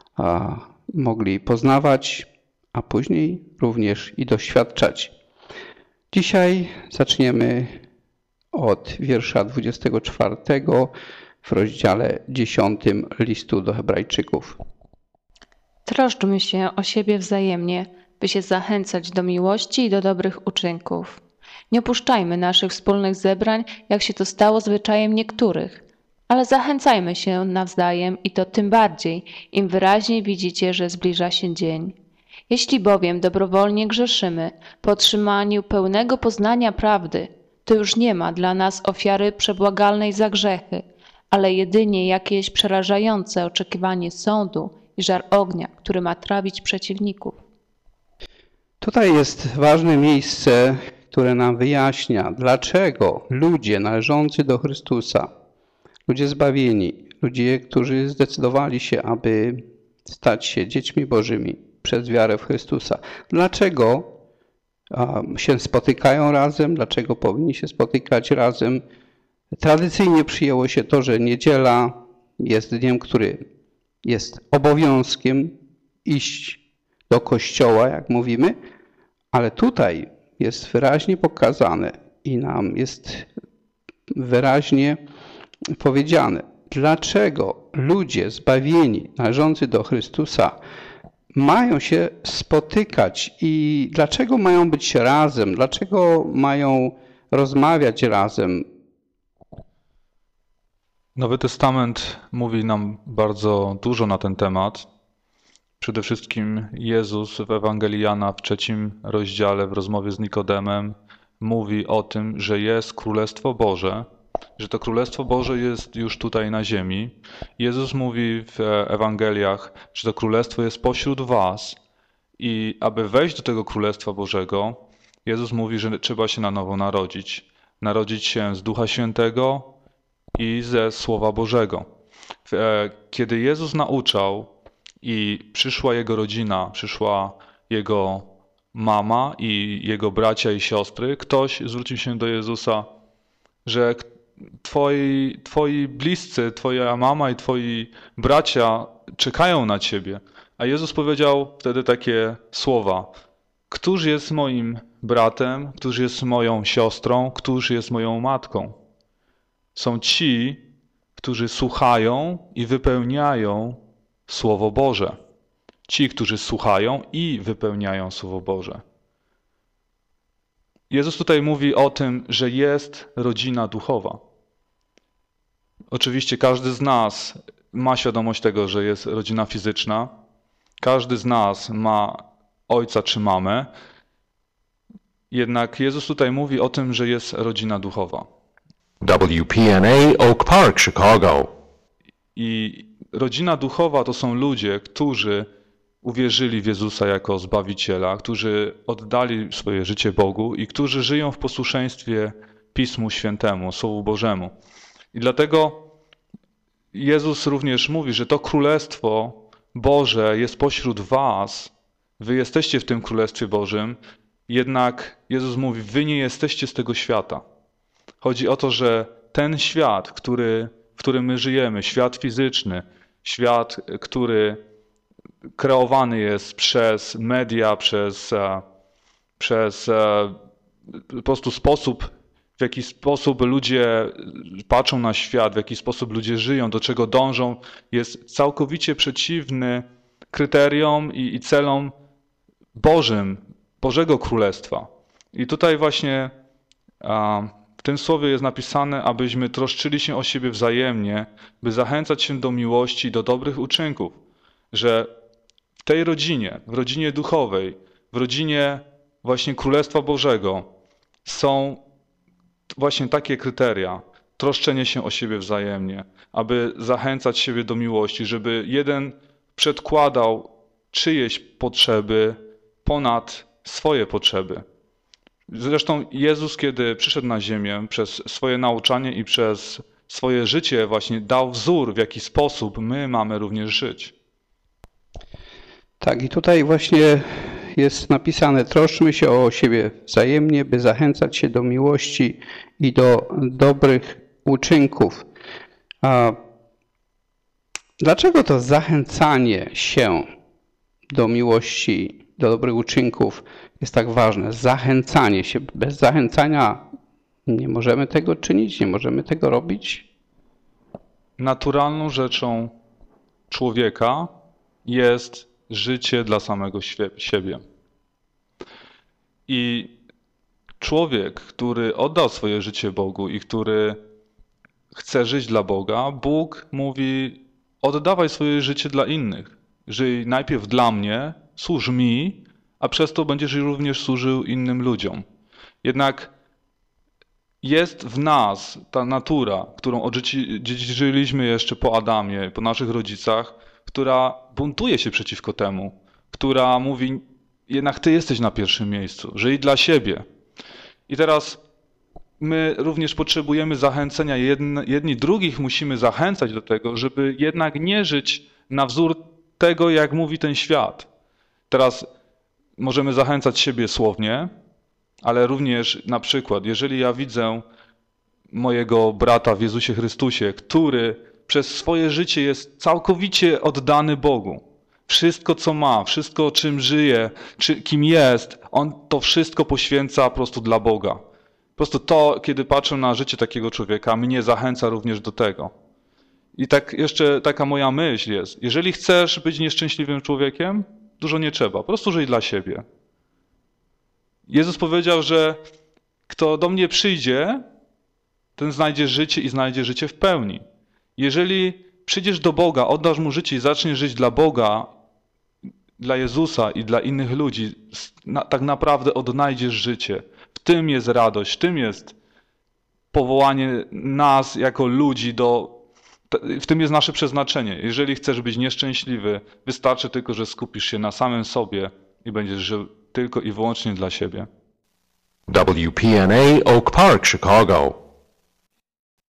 mogli poznawać, a później również i doświadczać. Dzisiaj zaczniemy od wiersza 24 w rozdziale 10 listu do Hebrajczyków. Troszczmy się o siebie wzajemnie, by się zachęcać do miłości i do dobrych uczynków. Nie opuszczajmy naszych wspólnych zebrań, jak się to stało zwyczajem niektórych, ale zachęcajmy się nawzajem i to tym bardziej, im wyraźniej widzicie, że zbliża się dzień. Jeśli bowiem dobrowolnie grzeszymy po otrzymaniu pełnego poznania prawdy, to już nie ma dla nas ofiary przebłagalnej za grzechy, ale jedynie jakieś przerażające oczekiwanie sądu i żar ognia, który ma trawić przeciwników. Tutaj jest ważne miejsce, które nam wyjaśnia, dlaczego ludzie należący do Chrystusa, ludzie zbawieni, ludzie, którzy zdecydowali się, aby stać się dziećmi Bożymi przez wiarę w Chrystusa, dlaczego się spotykają razem, dlaczego powinni się spotykać razem. Tradycyjnie przyjęło się to, że niedziela jest dniem, który jest obowiązkiem iść do kościoła, jak mówimy, ale tutaj jest wyraźnie pokazane i nam jest wyraźnie powiedziane, dlaczego ludzie zbawieni, należący do Chrystusa, mają się spotykać i dlaczego mają być razem, dlaczego mają rozmawiać razem. Nowy Testament mówi nam bardzo dużo na ten temat. Przede wszystkim Jezus w Ewangelii Jana w 3 rozdziale w rozmowie z Nikodemem mówi o tym, że jest Królestwo Boże, że to Królestwo Boże jest już tutaj na ziemi. Jezus mówi w Ewangeliach, że to Królestwo jest pośród was i aby wejść do tego Królestwa Bożego, Jezus mówi, że trzeba się na nowo narodzić. Narodzić się z Ducha Świętego i ze Słowa Bożego. Kiedy Jezus nauczał i przyszła Jego rodzina, przyszła Jego mama i Jego bracia i siostry, ktoś zwrócił się do Jezusa, że twoi bliscy, twoja mama i twoi bracia czekają na ciebie. A Jezus powiedział wtedy takie słowa: któż jest moim bratem, któż jest moją siostrą, któż jest moją matką? Są ci, którzy słuchają i wypełniają Słowo Boże. Ci, którzy słuchają i wypełniają Słowo Boże. Jezus tutaj mówi o tym, że jest rodzina duchowa. Oczywiście każdy z nas ma świadomość tego, że jest rodzina fizyczna. Każdy z nas ma ojca czy mamę. Jednak Jezus tutaj mówi o tym, że jest rodzina duchowa. WPNA Oak Park, Chicago. I rodzina duchowa to są ludzie, którzy uwierzyli w Jezusa jako Zbawiciela, którzy oddali swoje życie Bogu i którzy żyją w posłuszeństwie Pismu Świętemu, Słowu Bożemu. I dlatego Jezus również mówi, że to Królestwo Boże jest pośród was. Wy jesteście w tym Królestwie Bożym, jednak Jezus mówi, wy nie jesteście z tego świata. Chodzi o to, że ten świat, w którym my żyjemy, świat fizyczny, świat, który kreowany jest przez media, przez po prostu sposób, w jaki sposób ludzie patrzą na świat, w jaki sposób ludzie żyją, do czego dążą, jest całkowicie przeciwny kryteriom i celom Bożego Królestwa. I tutaj właśnie w tym słowie jest napisane, abyśmy troszczyli się o siebie wzajemnie, by zachęcać się do miłości i do dobrych uczynków. Że w tej rodzinie, w rodzinie duchowej, w rodzinie właśnie Królestwa Bożego są właśnie takie kryteria, troszczenie się o siebie wzajemnie, aby zachęcać siebie do miłości, żeby jeden przedkładał czyjeś potrzeby ponad swoje potrzeby. Zresztą Jezus, kiedy przyszedł na ziemię, przez swoje nauczanie i przez swoje życie właśnie dał wzór, w jaki sposób my mamy również żyć. Tak, i tutaj właśnie jest napisane, troszczmy się o siebie wzajemnie, by zachęcać się do miłości i do dobrych uczynków. A dlaczego to zachęcanie się do miłości, do dobrych uczynków jest tak ważne? Zachęcanie się. Bez zachęcania nie możemy tego czynić, nie możemy tego robić. Naturalną rzeczą człowieka jest życie dla samego siebie. I człowiek, który oddał swoje życie Bogu i który chce żyć dla Boga, Bóg mówi: oddawaj swoje życie dla innych. Żyj najpierw dla mnie, służ mi, a przez to będziesz również służył innym ludziom. Jednak jest w nas ta natura, którą odziedziczyliśmy jeszcze po Adamie, po naszych rodzicach, która buntuje się przeciwko temu, która mówi: jednak ty jesteś na pierwszym miejscu, żyj dla siebie. I teraz my również potrzebujemy zachęcenia, jedni drugich musimy zachęcać do tego, żeby jednak nie żyć na wzór tego, jak mówi ten świat. Teraz możemy zachęcać siebie słownie, ale również na przykład, jeżeli ja widzę mojego brata w Jezusie Chrystusie, który przez swoje życie jest całkowicie oddany Bogu. Wszystko, co ma, wszystko, czym żyje, kim jest, on to wszystko poświęca po prostu dla Boga. Po prostu to, kiedy patrzę na życie takiego człowieka, mnie zachęca również do tego. I tak jeszcze taka moja myśl jest, jeżeli chcesz być nieszczęśliwym człowiekiem, dużo nie trzeba, po prostu żyj dla siebie. Jezus powiedział, że kto do mnie przyjdzie, ten znajdzie życie i znajdzie życie w pełni. Jeżeli przyjdziesz do Boga, oddasz Mu życie i zaczniesz żyć dla Boga, dla Jezusa i dla innych ludzi, tak naprawdę odnajdziesz życie. W tym jest radość, w tym jest powołanie nas jako ludzi w tym jest nasze przeznaczenie. Jeżeli chcesz być nieszczęśliwy, wystarczy tylko, że skupisz się na samym sobie i będziesz żył tylko i wyłącznie dla siebie. WPNA Oak Park, Chicago.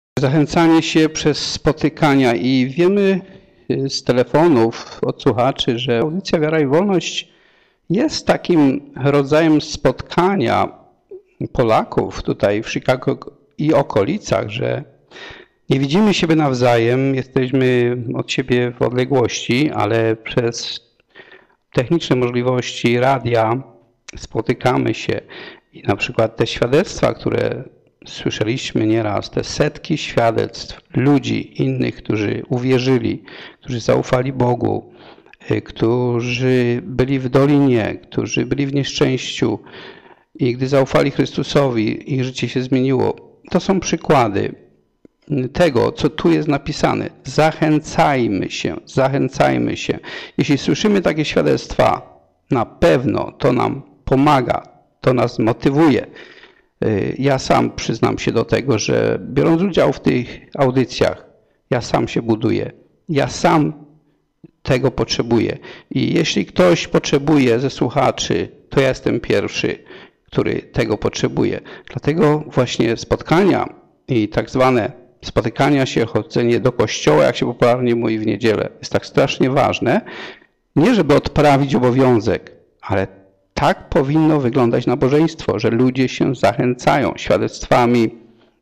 Zachęcanie się przez spotykania i wiemy z telefonów od słuchaczy, że audycja Wiara i Wolność jest takim rodzajem spotkania Polaków tutaj w Chicago i okolicach, że nie widzimy siebie nawzajem, jesteśmy od siebie w odległości, ale przez techniczne możliwości radia spotykamy się i na przykład te świadectwa, które słyszeliśmy nieraz, te setki świadectw ludzi innych, którzy uwierzyli, którzy zaufali Bogu, którzy byli w dolinie, którzy byli w nieszczęściu i gdy zaufali Chrystusowi, ich życie się zmieniło. To są przykłady tego, co tu jest napisane. Zachęcajmy się, zachęcajmy się. Jeśli słyszymy takie świadectwa, na pewno to nam pomaga, to nas motywuje. Ja sam przyznam się do tego, że biorąc udział w tych audycjach, ja sam się buduję. Ja sam tego potrzebuję. I jeśli ktoś potrzebuje ze słuchaczy, to ja jestem pierwszy, który tego potrzebuje. Dlatego właśnie spotkania i tak zwane spotykania się, chodzenie do kościoła, jak się popularnie mówi w niedzielę, jest tak strasznie ważne. Nie żeby odprawić obowiązek, ale tak powinno wyglądać nabożeństwo, że ludzie się zachęcają świadectwami,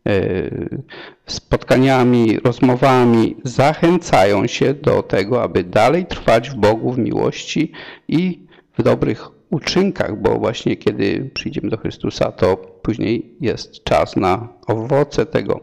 spotkaniami, rozmowami, zachęcają się do tego, aby dalej trwać w Bogu, w miłości i w dobrych uczynkach, bo właśnie kiedy przyjdziemy do Chrystusa, to później jest czas na owoce tego.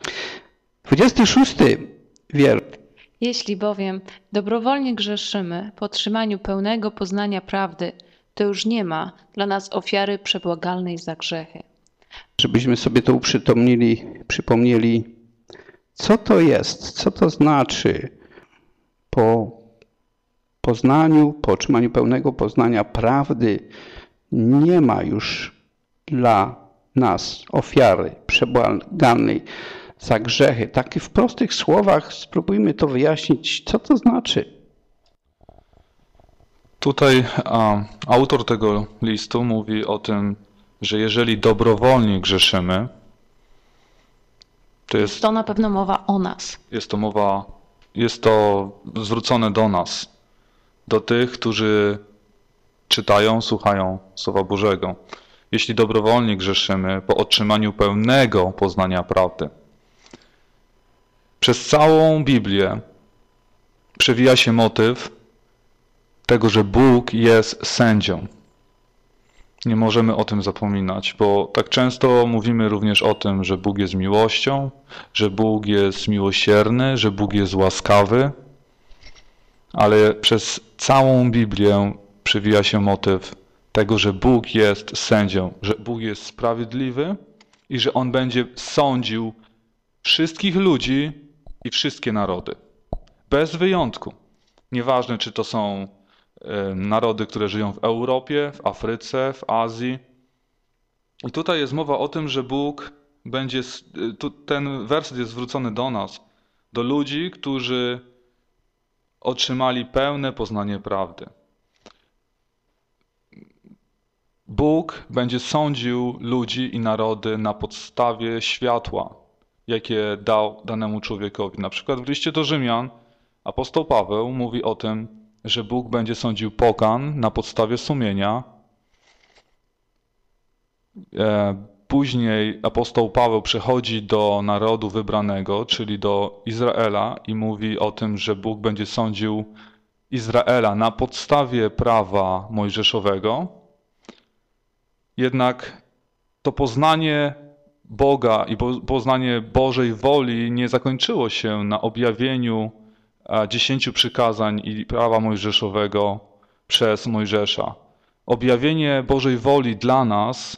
26 wiersz. Jeśli bowiem dobrowolnie grzeszymy po otrzymaniu pełnego poznania prawdy, to już nie ma dla nas ofiary przebłagalnej za grzechy. Żebyśmy sobie to przypomnieli, co to jest, co to znaczy po poznaniu, po otrzymaniu pełnego poznania prawdy nie ma już dla nas ofiary przebłagalnej za grzechy. Tak w prostych słowach spróbujmy to wyjaśnić, co to znaczy. Tutaj autor tego listu mówi o tym, że jeżeli dobrowolnie grzeszymy, to jest to na pewno mowa o nas. Jest to zwrócone do nas, do tych, którzy czytają, słuchają Słowa Bożego. Jeśli dobrowolnie grzeszymy po otrzymaniu pełnego poznania prawdy. Przez całą Biblię przewija się motyw tego, że Bóg jest sędzią. Nie możemy o tym zapominać, bo tak często mówimy również o tym, że Bóg jest miłością, że Bóg jest miłosierny, że Bóg jest łaskawy, ale przez całą Biblię przewija się motyw tego, że Bóg jest sędzią, że Bóg jest sprawiedliwy i że On będzie sądził wszystkich ludzi i wszystkie narody. Bez wyjątku. Nieważne, czy to są narody, które żyją w Europie, w Afryce, w Azji. I tutaj jest mowa o tym, że Bóg będzie, ten werset jest zwrócony do nas, do ludzi, którzy otrzymali pełne poznanie prawdy. Bóg będzie sądził ludzi i narody na podstawie światła, jakie dał danemu człowiekowi. Na przykład w liście do Rzymian apostoł Paweł mówi o tym, że Bóg będzie sądził pogan na podstawie sumienia. Później apostoł Paweł przechodzi do narodu wybranego, czyli do Izraela i mówi o tym, że Bóg będzie sądził Izraela na podstawie prawa mojżeszowego. Jednak to poznanie Boga i poznanie Bożej woli nie zakończyło się na objawieniu 10 przykazań i prawa mojżeszowego przez Mojżesza. Objawienie Bożej woli dla nas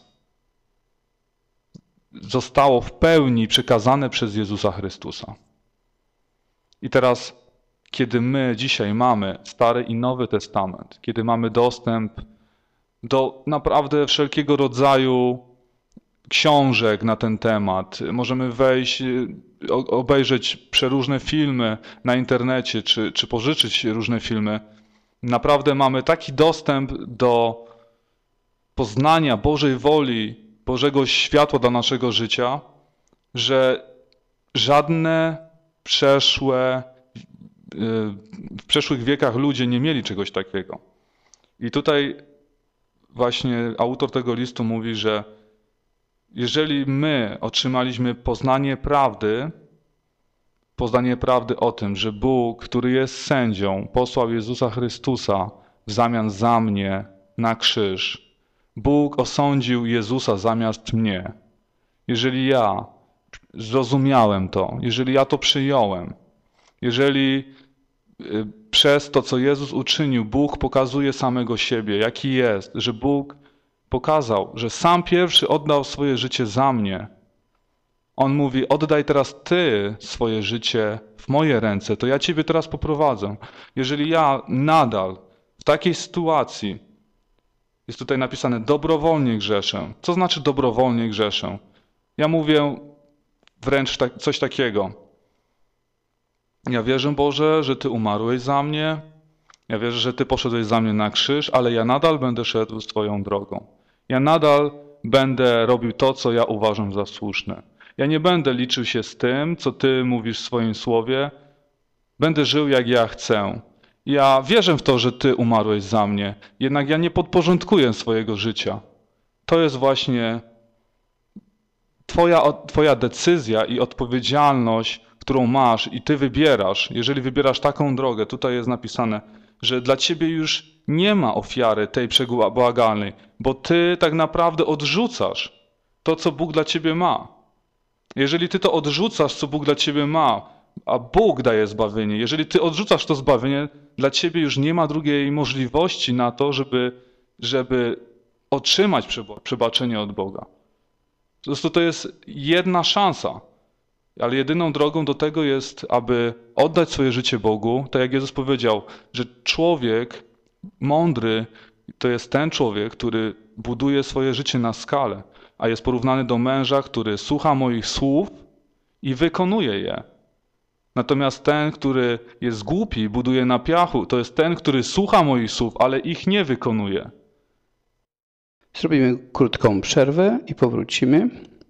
zostało w pełni przekazane przez Jezusa Chrystusa. I teraz, kiedy my dzisiaj mamy Stary i Nowy Testament, kiedy mamy dostęp do naprawdę wszelkiego rodzaju książek na ten temat, możemy wejść, obejrzeć przeróżne filmy na internecie, czy pożyczyć różne filmy. Naprawdę mamy taki dostęp do poznania Bożej woli, Bożego światła dla naszego życia, że żadne w przeszłych wiekach ludzie nie mieli czegoś takiego. I tutaj właśnie autor tego listu mówi, że jeżeli my otrzymaliśmy poznanie prawdy o tym, że Bóg, który jest sędzią, posłał Jezusa Chrystusa w zamian za mnie na krzyż. Bóg osądził Jezusa zamiast mnie. Jeżeli ja zrozumiałem to, jeżeli ja to przyjąłem, jeżeli przez to, co Jezus uczynił, Bóg pokazuje samego siebie, jaki jest, że Bóg pokazał, że sam pierwszy oddał swoje życie za mnie. On mówi, oddaj teraz Ty swoje życie w moje ręce, to ja Ciebie teraz poprowadzę. Jeżeli ja nadal w takiej sytuacji, jest tutaj napisane, dobrowolnie grzeszę. Co znaczy dobrowolnie grzeszę? Ja mówię wręcz coś takiego. Ja wierzę, Boże, że Ty umarłeś za mnie. Ja wierzę, że Ty poszedłeś za mnie na krzyż, ale ja nadal będę szedł Twoją drogą. Ja nadal będę robił to, co ja uważam za słuszne. Ja nie będę liczył się z tym, co Ty mówisz w swoim słowie. Będę żył, jak ja chcę. Ja wierzę w to, że Ty umarłeś za mnie, jednak ja nie podporządkuję swojego życia. To jest właśnie Twoja decyzja i odpowiedzialność, którą masz i Ty wybierasz. Jeżeli wybierasz taką drogę, tutaj jest napisane, że dla Ciebie już nie ma ofiary tej przebłagalnej, bo Ty tak naprawdę odrzucasz to, co Bóg dla Ciebie ma. Jeżeli Ty to odrzucasz, co Bóg dla Ciebie ma, a Bóg daje zbawienie, jeżeli Ty odrzucasz to zbawienie, dla Ciebie już nie ma drugiej możliwości na to, żeby otrzymać przebaczenie od Boga. Po prostu to jest jedna szansa, ale jedyną drogą do tego jest, aby oddać swoje życie Bogu, tak jak Jezus powiedział, że człowiek mądry to jest ten człowiek, który buduje swoje życie na skalę, a jest porównany do męża, który słucha moich słów i wykonuje je. Natomiast ten, który jest głupi, buduje na piachu, to jest ten, który słucha moich słów, ale ich nie wykonuje. Zrobimy krótką przerwę i powrócimy.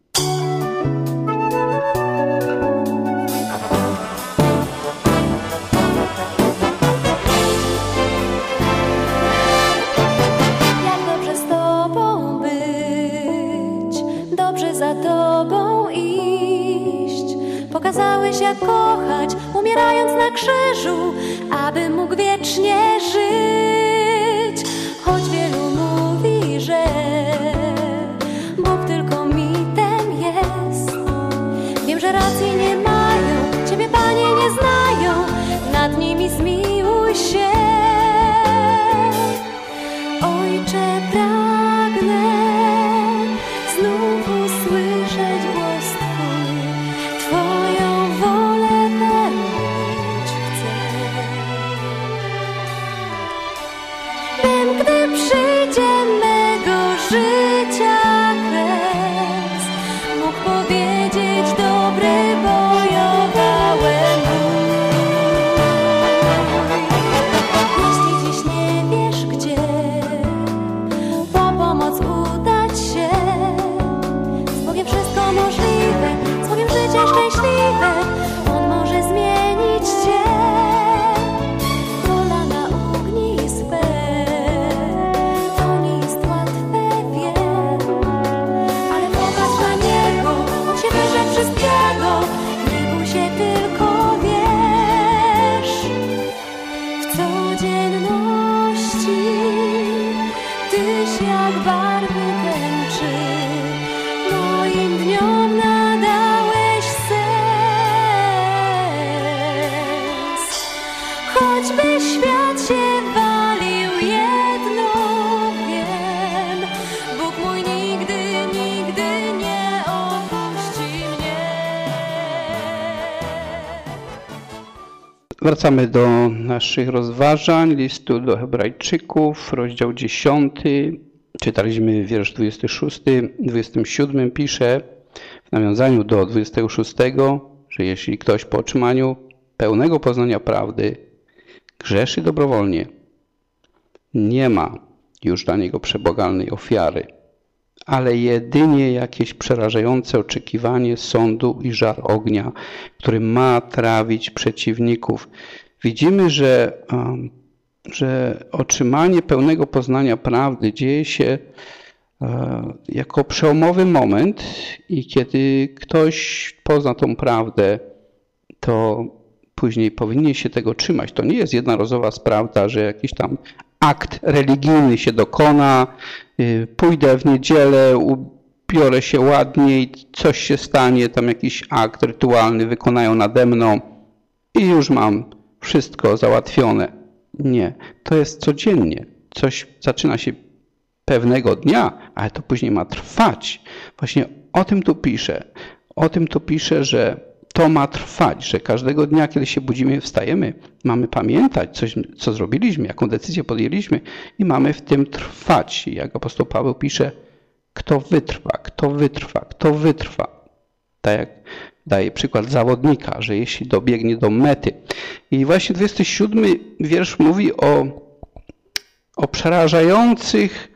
Jak dobrze z Tobą być, dobrze za Tobą iść. Pokazałeś, jak kochać, umierając na krzyżu, aby mógł wiecznie żyć. Choć wielu mówi, że Bóg tylko mitem jest. Wiem, że racji nie mają, Ciebie, Panie, nie znają. Nad nimi zmiłuj się. Ojcze, pragnę znów usłyszeć głos Twój. Twoją wolę pełnić chcę. Bym, gdy przyjdzie mego życia kres, mógł powiedzieć, dobry bojowałem mój. Jeśli dziś nie wiesz gdzie po pomoc udać się, z Bogiem wszystko możliwe, z Bogiem życie szczęśliwe. On może zmienić Cię. Wola na ognispę to nie jest łatwe, wiem, ale popatrz na Niego, On się wyrzekł wszystkiego. Nie bój się, tylko wierz. W codzienności Tyś jak barwy tęczy moim dniom nadałeś sens. Choćby świat się walił, jedno wiem, Bóg mój nigdy, nigdy nie opuści mnie. Wracamy do naszych rozważań, listu do Hebrajczyków, rozdział 10. Czytaliśmy wiersz 26, 27 pisze w nawiązaniu do 26, że jeśli ktoś po otrzymaniu pełnego poznania prawdy grzeszy dobrowolnie, nie ma już dla niego przebłagalnej ofiary, ale jedynie jakieś przerażające oczekiwanie sądu i żar ognia, który ma trawić przeciwników. Widzimy, że otrzymanie pełnego poznania prawdy dzieje się jako przełomowy moment i kiedy ktoś pozna tą prawdę, to później powinien się tego trzymać. To nie jest jednorazowa sprawa, że jakiś tam akt religijny się dokona, pójdę w niedzielę, ubiorę się ładniej, coś się stanie, tam jakiś akt rytualny wykonają nade mną i już mam wszystko załatwione. Nie, to jest codziennie. Coś zaczyna się pewnego dnia, ale to później ma trwać. Właśnie o tym tu pisze. O tym tu pisze, że to ma trwać, że każdego dnia, kiedy się budzimy, wstajemy, mamy pamiętać coś, co zrobiliśmy, jaką decyzję podjęliśmy i mamy w tym trwać. I jak apostoł Paweł pisze, kto wytrwa, kto wytrwa, kto wytrwa. Tak jak daje przykład zawodnika, że jeśli dobiegnie do mety. I właśnie 27 wiersz mówi o przerażających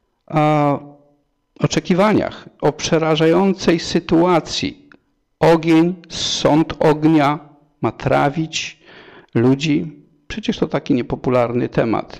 oczekiwaniach, o przerażającej sytuacji. Ogień, sąd ognia ma trawić ludzi. Przecież to taki niepopularny temat.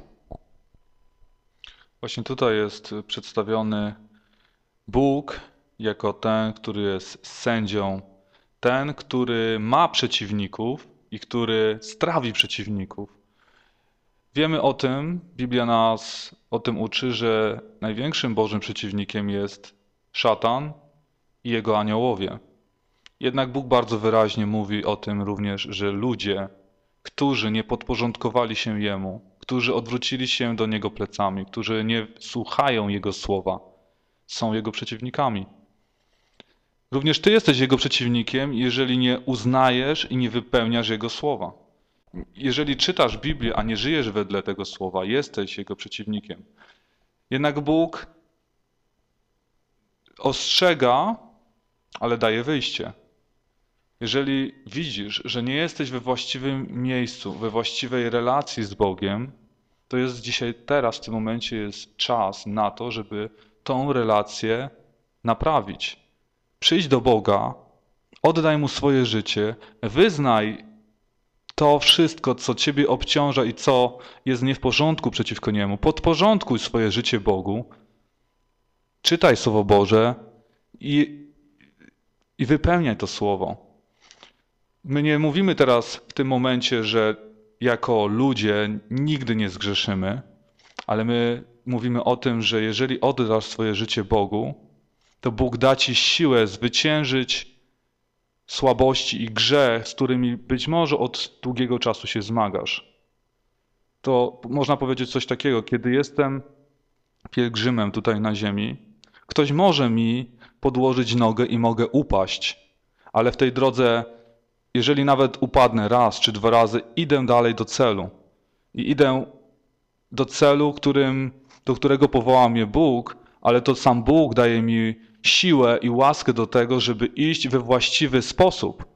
Właśnie tutaj jest przedstawiony Bóg jako ten, który jest sędzią, ten, który ma przeciwników i który strawi przeciwników. Wiemy o tym, Biblia nas o tym uczy, że największym Bożym przeciwnikiem jest szatan i jego aniołowie. Jednak Bóg bardzo wyraźnie mówi o tym również, że ludzie, którzy nie podporządkowali się Jemu, którzy odwrócili się do Niego plecami, którzy nie słuchają Jego słowa, są Jego przeciwnikami. Również Ty jesteś Jego przeciwnikiem, jeżeli nie uznajesz i nie wypełniasz Jego słowa. Jeżeli czytasz Biblię, a nie żyjesz wedle tego słowa, jesteś Jego przeciwnikiem. Jednak Bóg ostrzega, ale daje wyjście. Jeżeli widzisz, że nie jesteś we właściwym miejscu, we właściwej relacji z Bogiem, to jest dzisiaj, teraz, w tym momencie jest czas na to, żeby tą relację naprawić. Przyjdź do Boga, oddaj Mu swoje życie, wyznaj to wszystko, co Ciebie obciąża i co jest nie w porządku przeciwko Niemu. Podporządkuj swoje życie Bogu, czytaj Słowo Boże i wypełniaj to Słowo. My nie mówimy teraz w tym momencie, że jako ludzie nigdy nie zgrzeszymy, ale my mówimy o tym, że jeżeli oddasz swoje życie Bogu, to Bóg da Ci siłę zwyciężyć słabości i grzech, z którymi być może od długiego czasu się zmagasz. To można powiedzieć coś takiego, kiedy jestem pielgrzymem tutaj na ziemi, ktoś może mi podłożyć nogę i mogę upaść, ale w tej drodze, jeżeli nawet upadnę raz czy dwa razy, idę dalej do celu. I idę do celu, do którego powoła mnie Bóg, ale to sam Bóg daje mi siłę i łaskę do tego, żeby iść we właściwy sposób.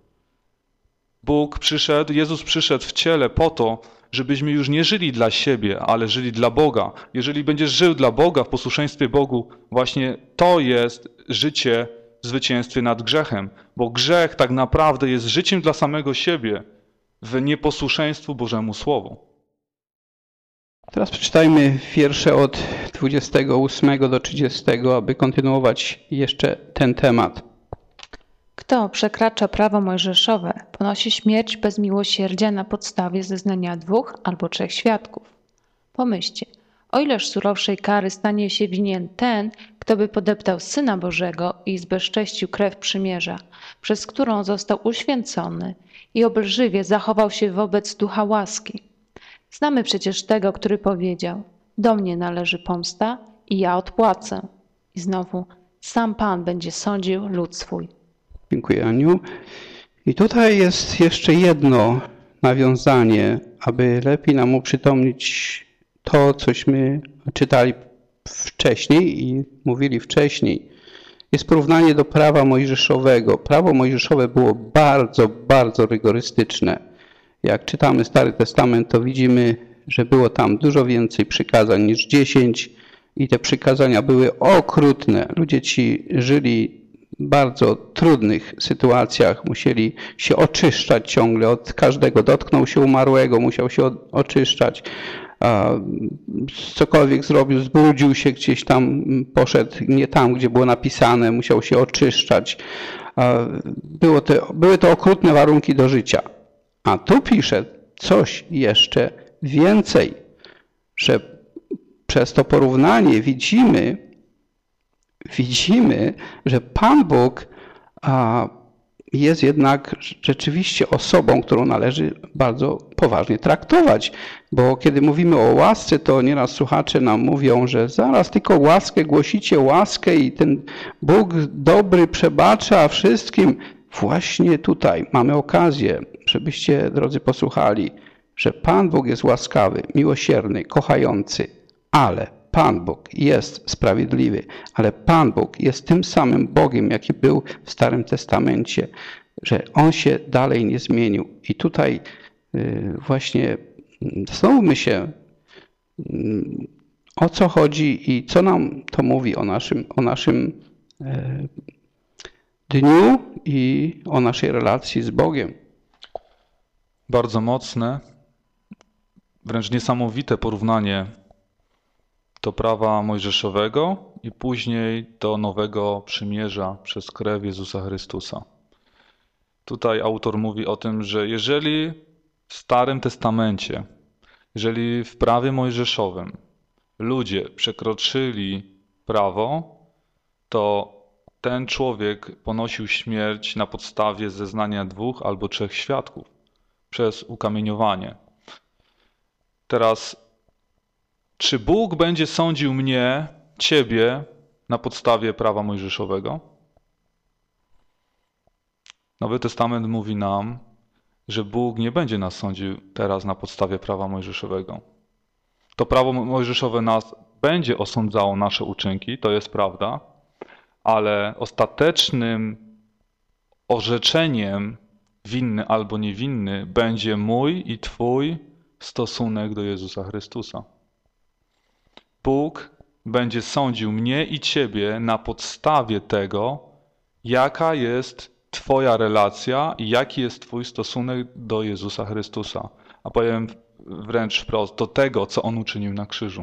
Jezus przyszedł w ciele po to, żebyśmy już nie żyli dla siebie, ale żyli dla Boga. Jeżeli będziesz żył dla Boga, w posłuszeństwie Bogu, właśnie to jest życie w zwycięstwie nad grzechem. Bo grzech tak naprawdę jest życiem dla samego siebie w nieposłuszeństwu Bożemu Słowu. Teraz przeczytajmy wiersze od 28 do 30, aby kontynuować jeszcze ten temat. Kto przekracza prawo mojżeszowe, ponosi śmierć bez miłosierdzia na podstawie zeznania 2 albo 3 świadków. Pomyślcie, o ileż surowszej kary stanie się winien ten, kto by podeptał Syna Bożego i zbezcześcił krew przymierza, przez którą został uświęcony i obelżywie zachował się wobec ducha łaski. Znamy przecież tego, który powiedział: do mnie należy pomsta i ja odpłacę. I znowu, sam Pan będzie sądził lud swój. Dziękuję, Aniu. I tutaj jest jeszcze jedno nawiązanie, aby lepiej nam uprzytomnić to, cośmy czytali wcześniej i mówili wcześniej. Jest porównanie do prawa mojżeszowego. Prawo mojżeszowe było bardzo, bardzo rygorystyczne. Jak czytamy Stary Testament, to widzimy, że było tam dużo więcej przykazań niż 10 i te przykazania były okrutne. Ludzie ci żyli w bardzo trudnych sytuacjach, musieli się oczyszczać ciągle od każdego. Dotknął się umarłego, musiał się oczyszczać. Cokolwiek zrobił, zbrudził się gdzieś tam, poszedł nie tam, gdzie było napisane, musiał się oczyszczać. Były to okrutne warunki do życia. A tu pisze coś jeszcze więcej, że przez to porównanie widzimy, że Pan Bóg jest jednak rzeczywiście osobą, którą należy bardzo poważnie traktować. Bo kiedy mówimy o łasce, to nieraz słuchacze nam mówią, że zaraz tylko łaskę, głosicie łaskę i ten Bóg dobry przebacza wszystkim. Właśnie tutaj mamy okazję, żebyście, drodzy, posłuchali, że Pan Bóg jest łaskawy, miłosierny, kochający, ale Pan Bóg jest sprawiedliwy, ale Pan Bóg jest tym samym Bogiem, jaki był w Starym Testamencie, że On się dalej nie zmienił. I tutaj właśnie zastanówmy się, o co chodzi i co nam to mówi o naszym dniu i o naszej relacji z Bogiem. Bardzo mocne, wręcz niesamowite porównanie do prawa mojżeszowego i później do nowego przymierza przez krew Jezusa Chrystusa. Tutaj autor mówi o tym, że jeżeli w Starym Testamencie, jeżeli w prawie mojżeszowym ludzie przekroczyli prawo, to ten człowiek ponosił śmierć na podstawie zeznania 2 albo 3 świadków przez ukamieniowanie. Teraz, czy Bóg będzie sądził mnie, ciebie, na podstawie prawa mojżeszowego? Nowy Testament mówi nam, że Bóg nie będzie nas sądził teraz na podstawie prawa mojżeszowego. To prawo mojżeszowe nas będzie osądzało nasze uczynki, to jest prawda, ale ostatecznym orzeczeniem, winny albo niewinny, będzie mój i twój stosunek do Jezusa Chrystusa. Bóg będzie sądził mnie i ciebie na podstawie tego, jaka jest twoja relacja i jaki jest twój stosunek do Jezusa Chrystusa. A powiem wręcz wprost, do tego, co On uczynił na krzyżu.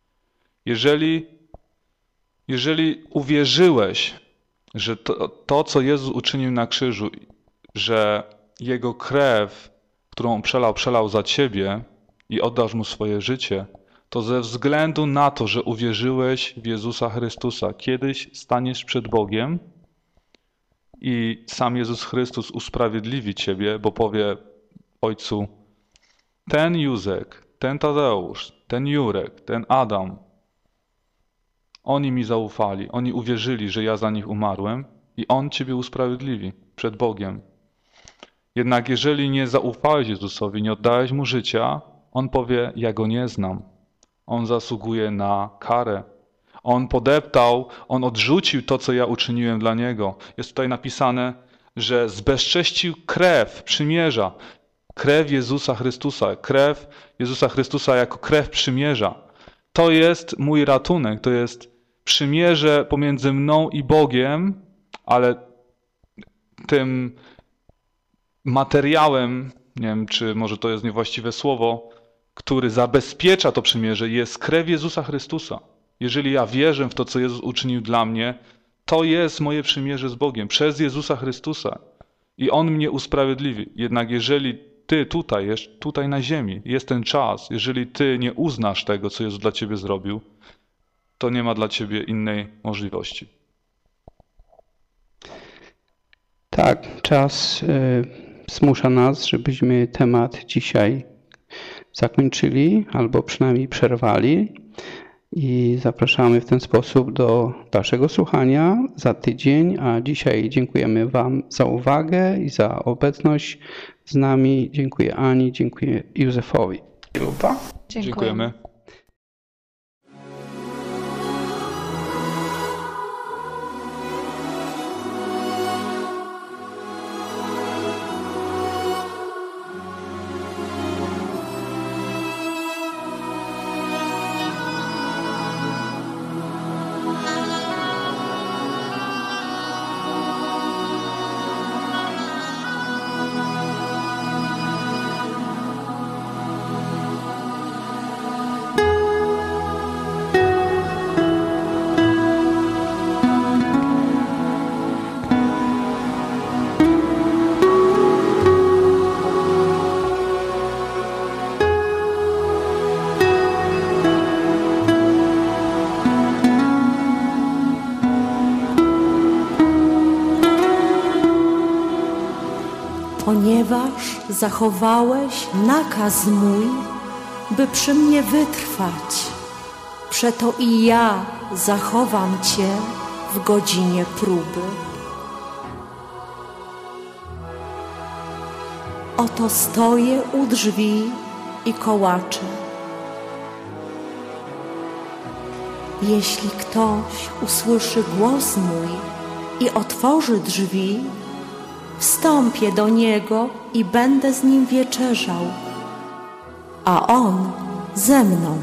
Jeżeli uwierzyłeś, że to, co Jezus uczynił na krzyżu, że Jego krew, którą przelał za ciebie i oddasz Mu swoje życie, to ze względu na to, że uwierzyłeś w Jezusa Chrystusa, kiedyś staniesz przed Bogiem i sam Jezus Chrystus usprawiedliwi ciebie, bo powie Ojcu, ten Józek, ten Tadeusz, ten Jurek, ten Adam, oni mi zaufali, oni uwierzyli, że ja za nich umarłem i On ciebie usprawiedliwi przed Bogiem. Jednak jeżeli nie zaufałeś Jezusowi, nie oddałeś Mu życia, On powie, ja Go nie znam. On zasługuje na karę. On podeptał, On odrzucił to, co ja uczyniłem dla Niego. Jest tutaj napisane, że zbezcześcił krew przymierza. Krew Jezusa Chrystusa. Krew Jezusa Chrystusa jako krew przymierza. To jest mój ratunek. To jest przymierze pomiędzy mną i Bogiem, ale tym materiałem, nie wiem, czy może to jest niewłaściwe słowo, który zabezpiecza to przymierze, jest krew Jezusa Chrystusa. Jeżeli ja wierzę w to, co Jezus uczynił dla mnie, to jest moje przymierze z Bogiem przez Jezusa Chrystusa. I On mnie usprawiedliwi. Jednak jeżeli ty tutaj na ziemi, jest ten czas, jeżeli ty nie uznasz tego, co Jezus dla ciebie zrobił, to nie ma dla ciebie innej możliwości. Tak, czas zmusza nas, żebyśmy temat dzisiaj zakończyli albo przynajmniej przerwali i zapraszamy w ten sposób do dalszego słuchania za tydzień, a dzisiaj dziękujemy Wam za uwagę i za obecność z nami. Dziękuję Ani, dziękuję Józefowi. Dziękujemy. ponieważ zachowałeś nakaz mój, by przy mnie wytrwać, przeto i ja zachowam Cię w godzinie próby. Oto stoję u drzwi i kołaczę. Jeśli ktoś usłyszy głos mój i otworzy drzwi, wstąpię do niego i będę z nim wieczerzał, a on ze mną.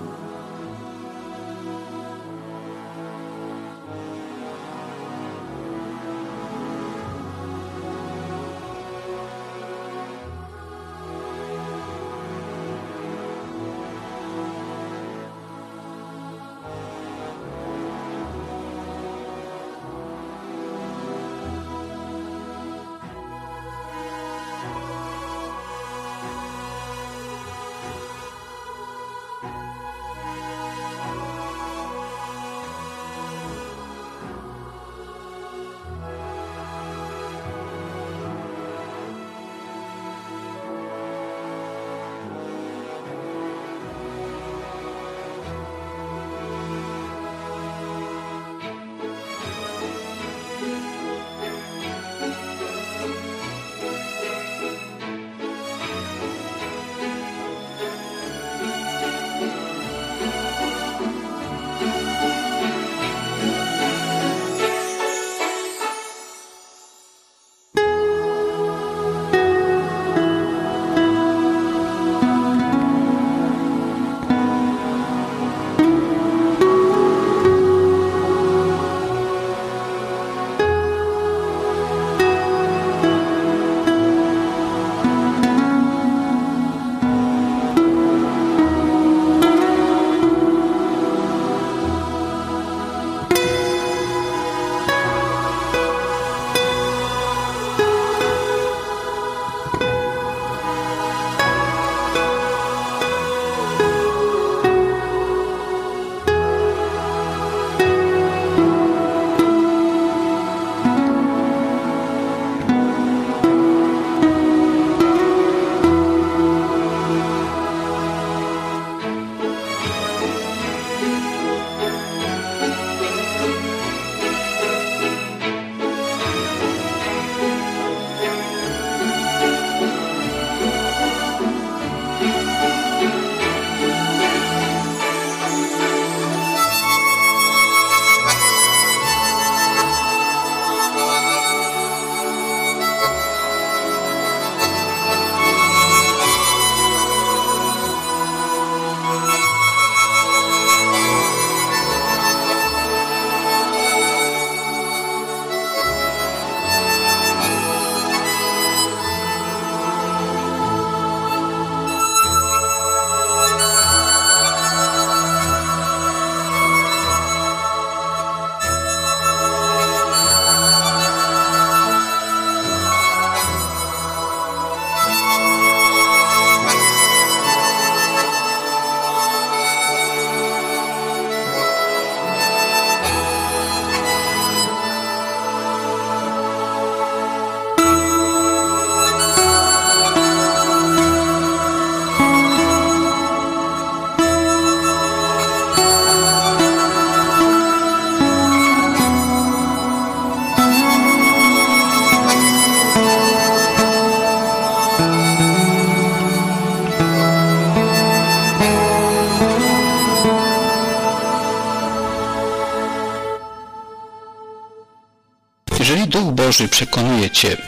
Jeżeli Duch Boży przekonuje Cię,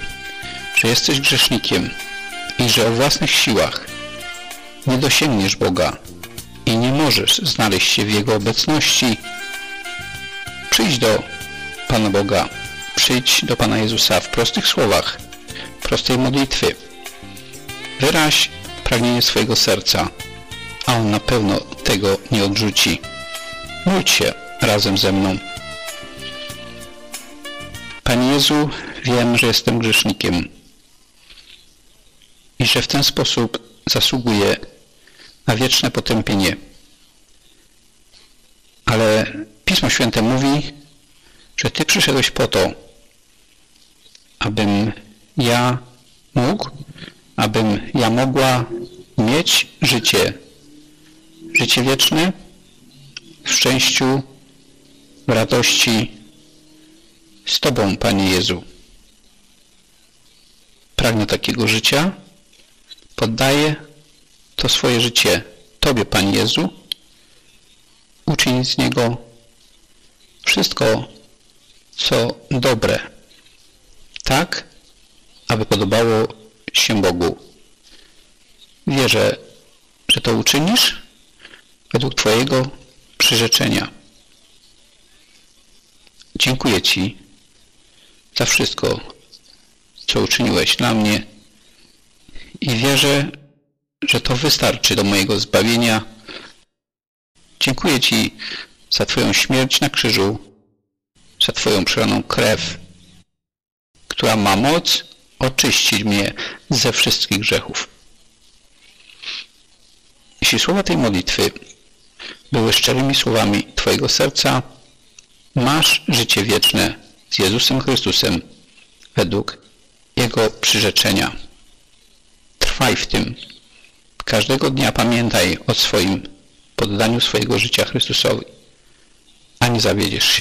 że jesteś grzesznikiem i że o własnych siłach nie dosięgniesz Boga i nie możesz znaleźć się w Jego obecności, przyjdź do Pana Boga, przyjdź do Pana Jezusa w prostych słowach, prostej modlitwy. Wyraź pragnienie swojego serca, a On na pewno tego nie odrzuci. Módl się razem ze mną. Panie Jezu, wiem, że jestem grzesznikiem i że w ten sposób zasługuję na wieczne potępienie. Ale Pismo Święte mówi, że Ty przyszedłeś po to, abym ja mógł, abym ja mogła mieć życie wieczne w szczęściu, w radości z Tobą, Panie Jezu. Pragnę takiego życia, poddaję to swoje życie Tobie, Panie Jezu. Uczyń z niego wszystko, co dobre, tak, aby podobało się Bogu. Wierzę, że to uczynisz według Twojego przyrzeczenia. Dziękuję Ci za wszystko, co uczyniłeś dla mnie i wierzę, że to wystarczy do mojego zbawienia. Dziękuję Ci za Twoją śmierć na krzyżu, za Twoją przelaną krew, która ma moc oczyścić mnie ze wszystkich grzechów. Jeśli słowa tej modlitwy były szczerymi słowami Twojego serca, masz życie wieczne z Jezusem Chrystusem według Jego przyrzeczenia. Trwaj w tym. Każdego dnia pamiętaj o swoim poddaniu swojego życia Chrystusowi, a nie zawiedziesz się.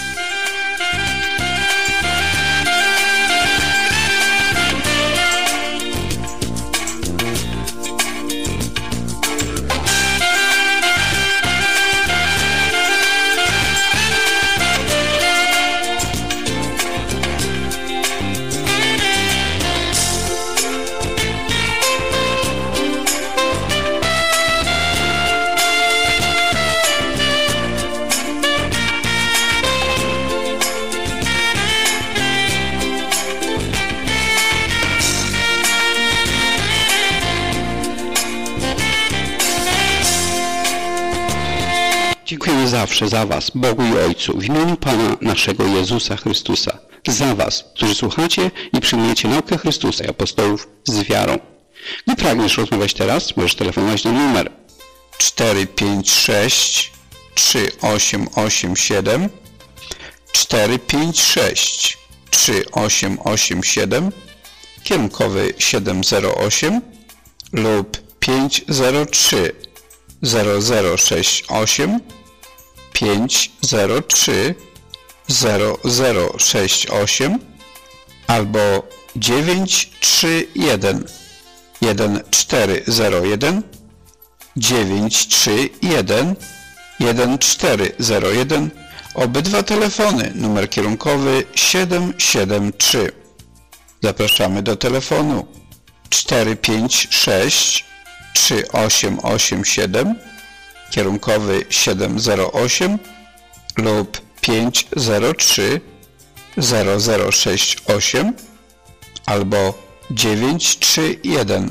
Dziękujemy zawsze za Was, Bogu i Ojcu, w imieniu Pana naszego Jezusa Chrystusa, za Was, którzy słuchacie i przyjmujecie naukę Chrystusa i apostołów z wiarą. Gdy pragniesz rozmawiać teraz, możesz telefonować na numer 456 3887 456 3887 kierunkowy 708 lub 503 0068 503 0068 albo 931 1401 931 1401. Obydwa telefony, numer kierunkowy 773. Zapraszamy do telefonu 456 3887 kierunkowy 708 lub 503 0068 albo 931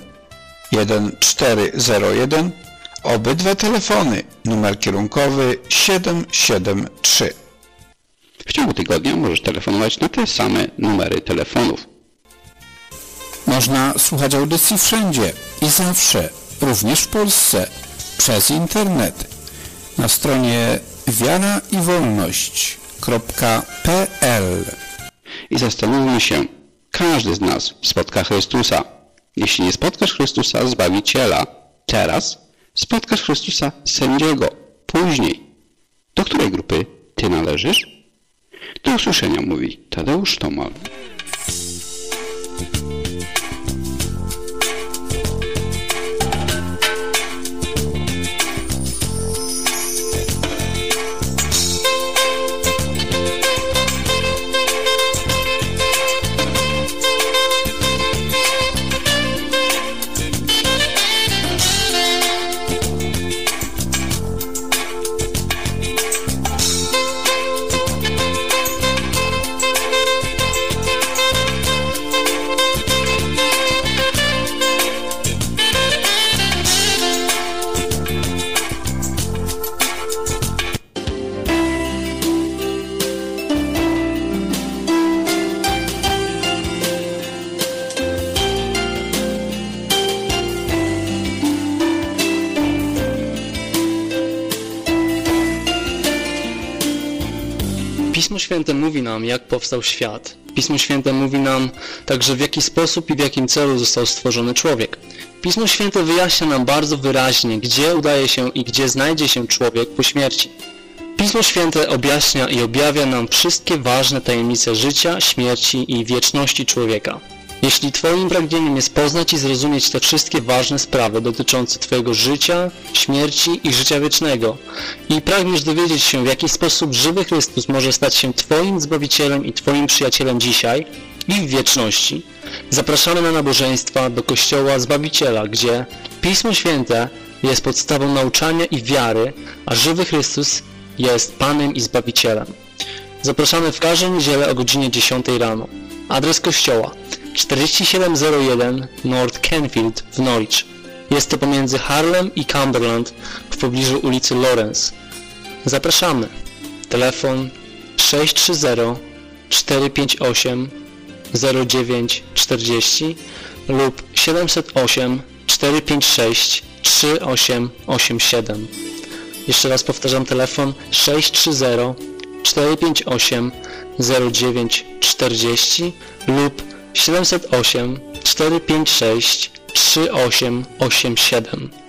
1401. Obydwa telefony, numer kierunkowy 773. W ciągu tygodnia możesz telefonować na te same numery telefonów. Można słuchać audycji wszędzie i zawsze, również w Polsce, przez internet. Na stronie wiaraiwolność.pl. I zastanówmy się, każdy z nas spotka Chrystusa. Jeśli nie spotkasz Chrystusa, Zbawiciela, teraz spotkasz Chrystusa, sędziego, później. Do której grupy Ty należysz? Do usłyszenia, mówi Tadeusz Tomal. Pismo Święte mówi nam, jak powstał świat. Pismo Święte mówi nam także, w jaki sposób i w jakim celu został stworzony człowiek. Pismo Święte wyjaśnia nam bardzo wyraźnie, gdzie udaje się i gdzie znajdzie się człowiek po śmierci. Pismo Święte objaśnia i objawia nam wszystkie ważne tajemnice życia, śmierci i wieczności człowieka. Jeśli Twoim pragnieniem jest poznać i zrozumieć te wszystkie ważne sprawy dotyczące Twojego życia, śmierci i życia wiecznego i pragniesz dowiedzieć się, w jaki sposób żywy Chrystus może stać się Twoim Zbawicielem i Twoim przyjacielem dzisiaj i w wieczności, zapraszamy na nabożeństwa do Kościoła Zbawiciela, gdzie Pismo Święte jest podstawą nauczania i wiary, a żywy Chrystus jest Panem i Zbawicielem. Zapraszamy w każdą niedzielę o godzinie 10 rano. Adres kościoła 4701 North Canfield w Norwich. Jest to pomiędzy Harlem i Cumberland w pobliżu ulicy Lawrence. Zapraszamy. Telefon 630-458-0940 lub 708-456-3887. Jeszcze raz powtarzam, telefon 630-458-0940 lub 708-456-3887.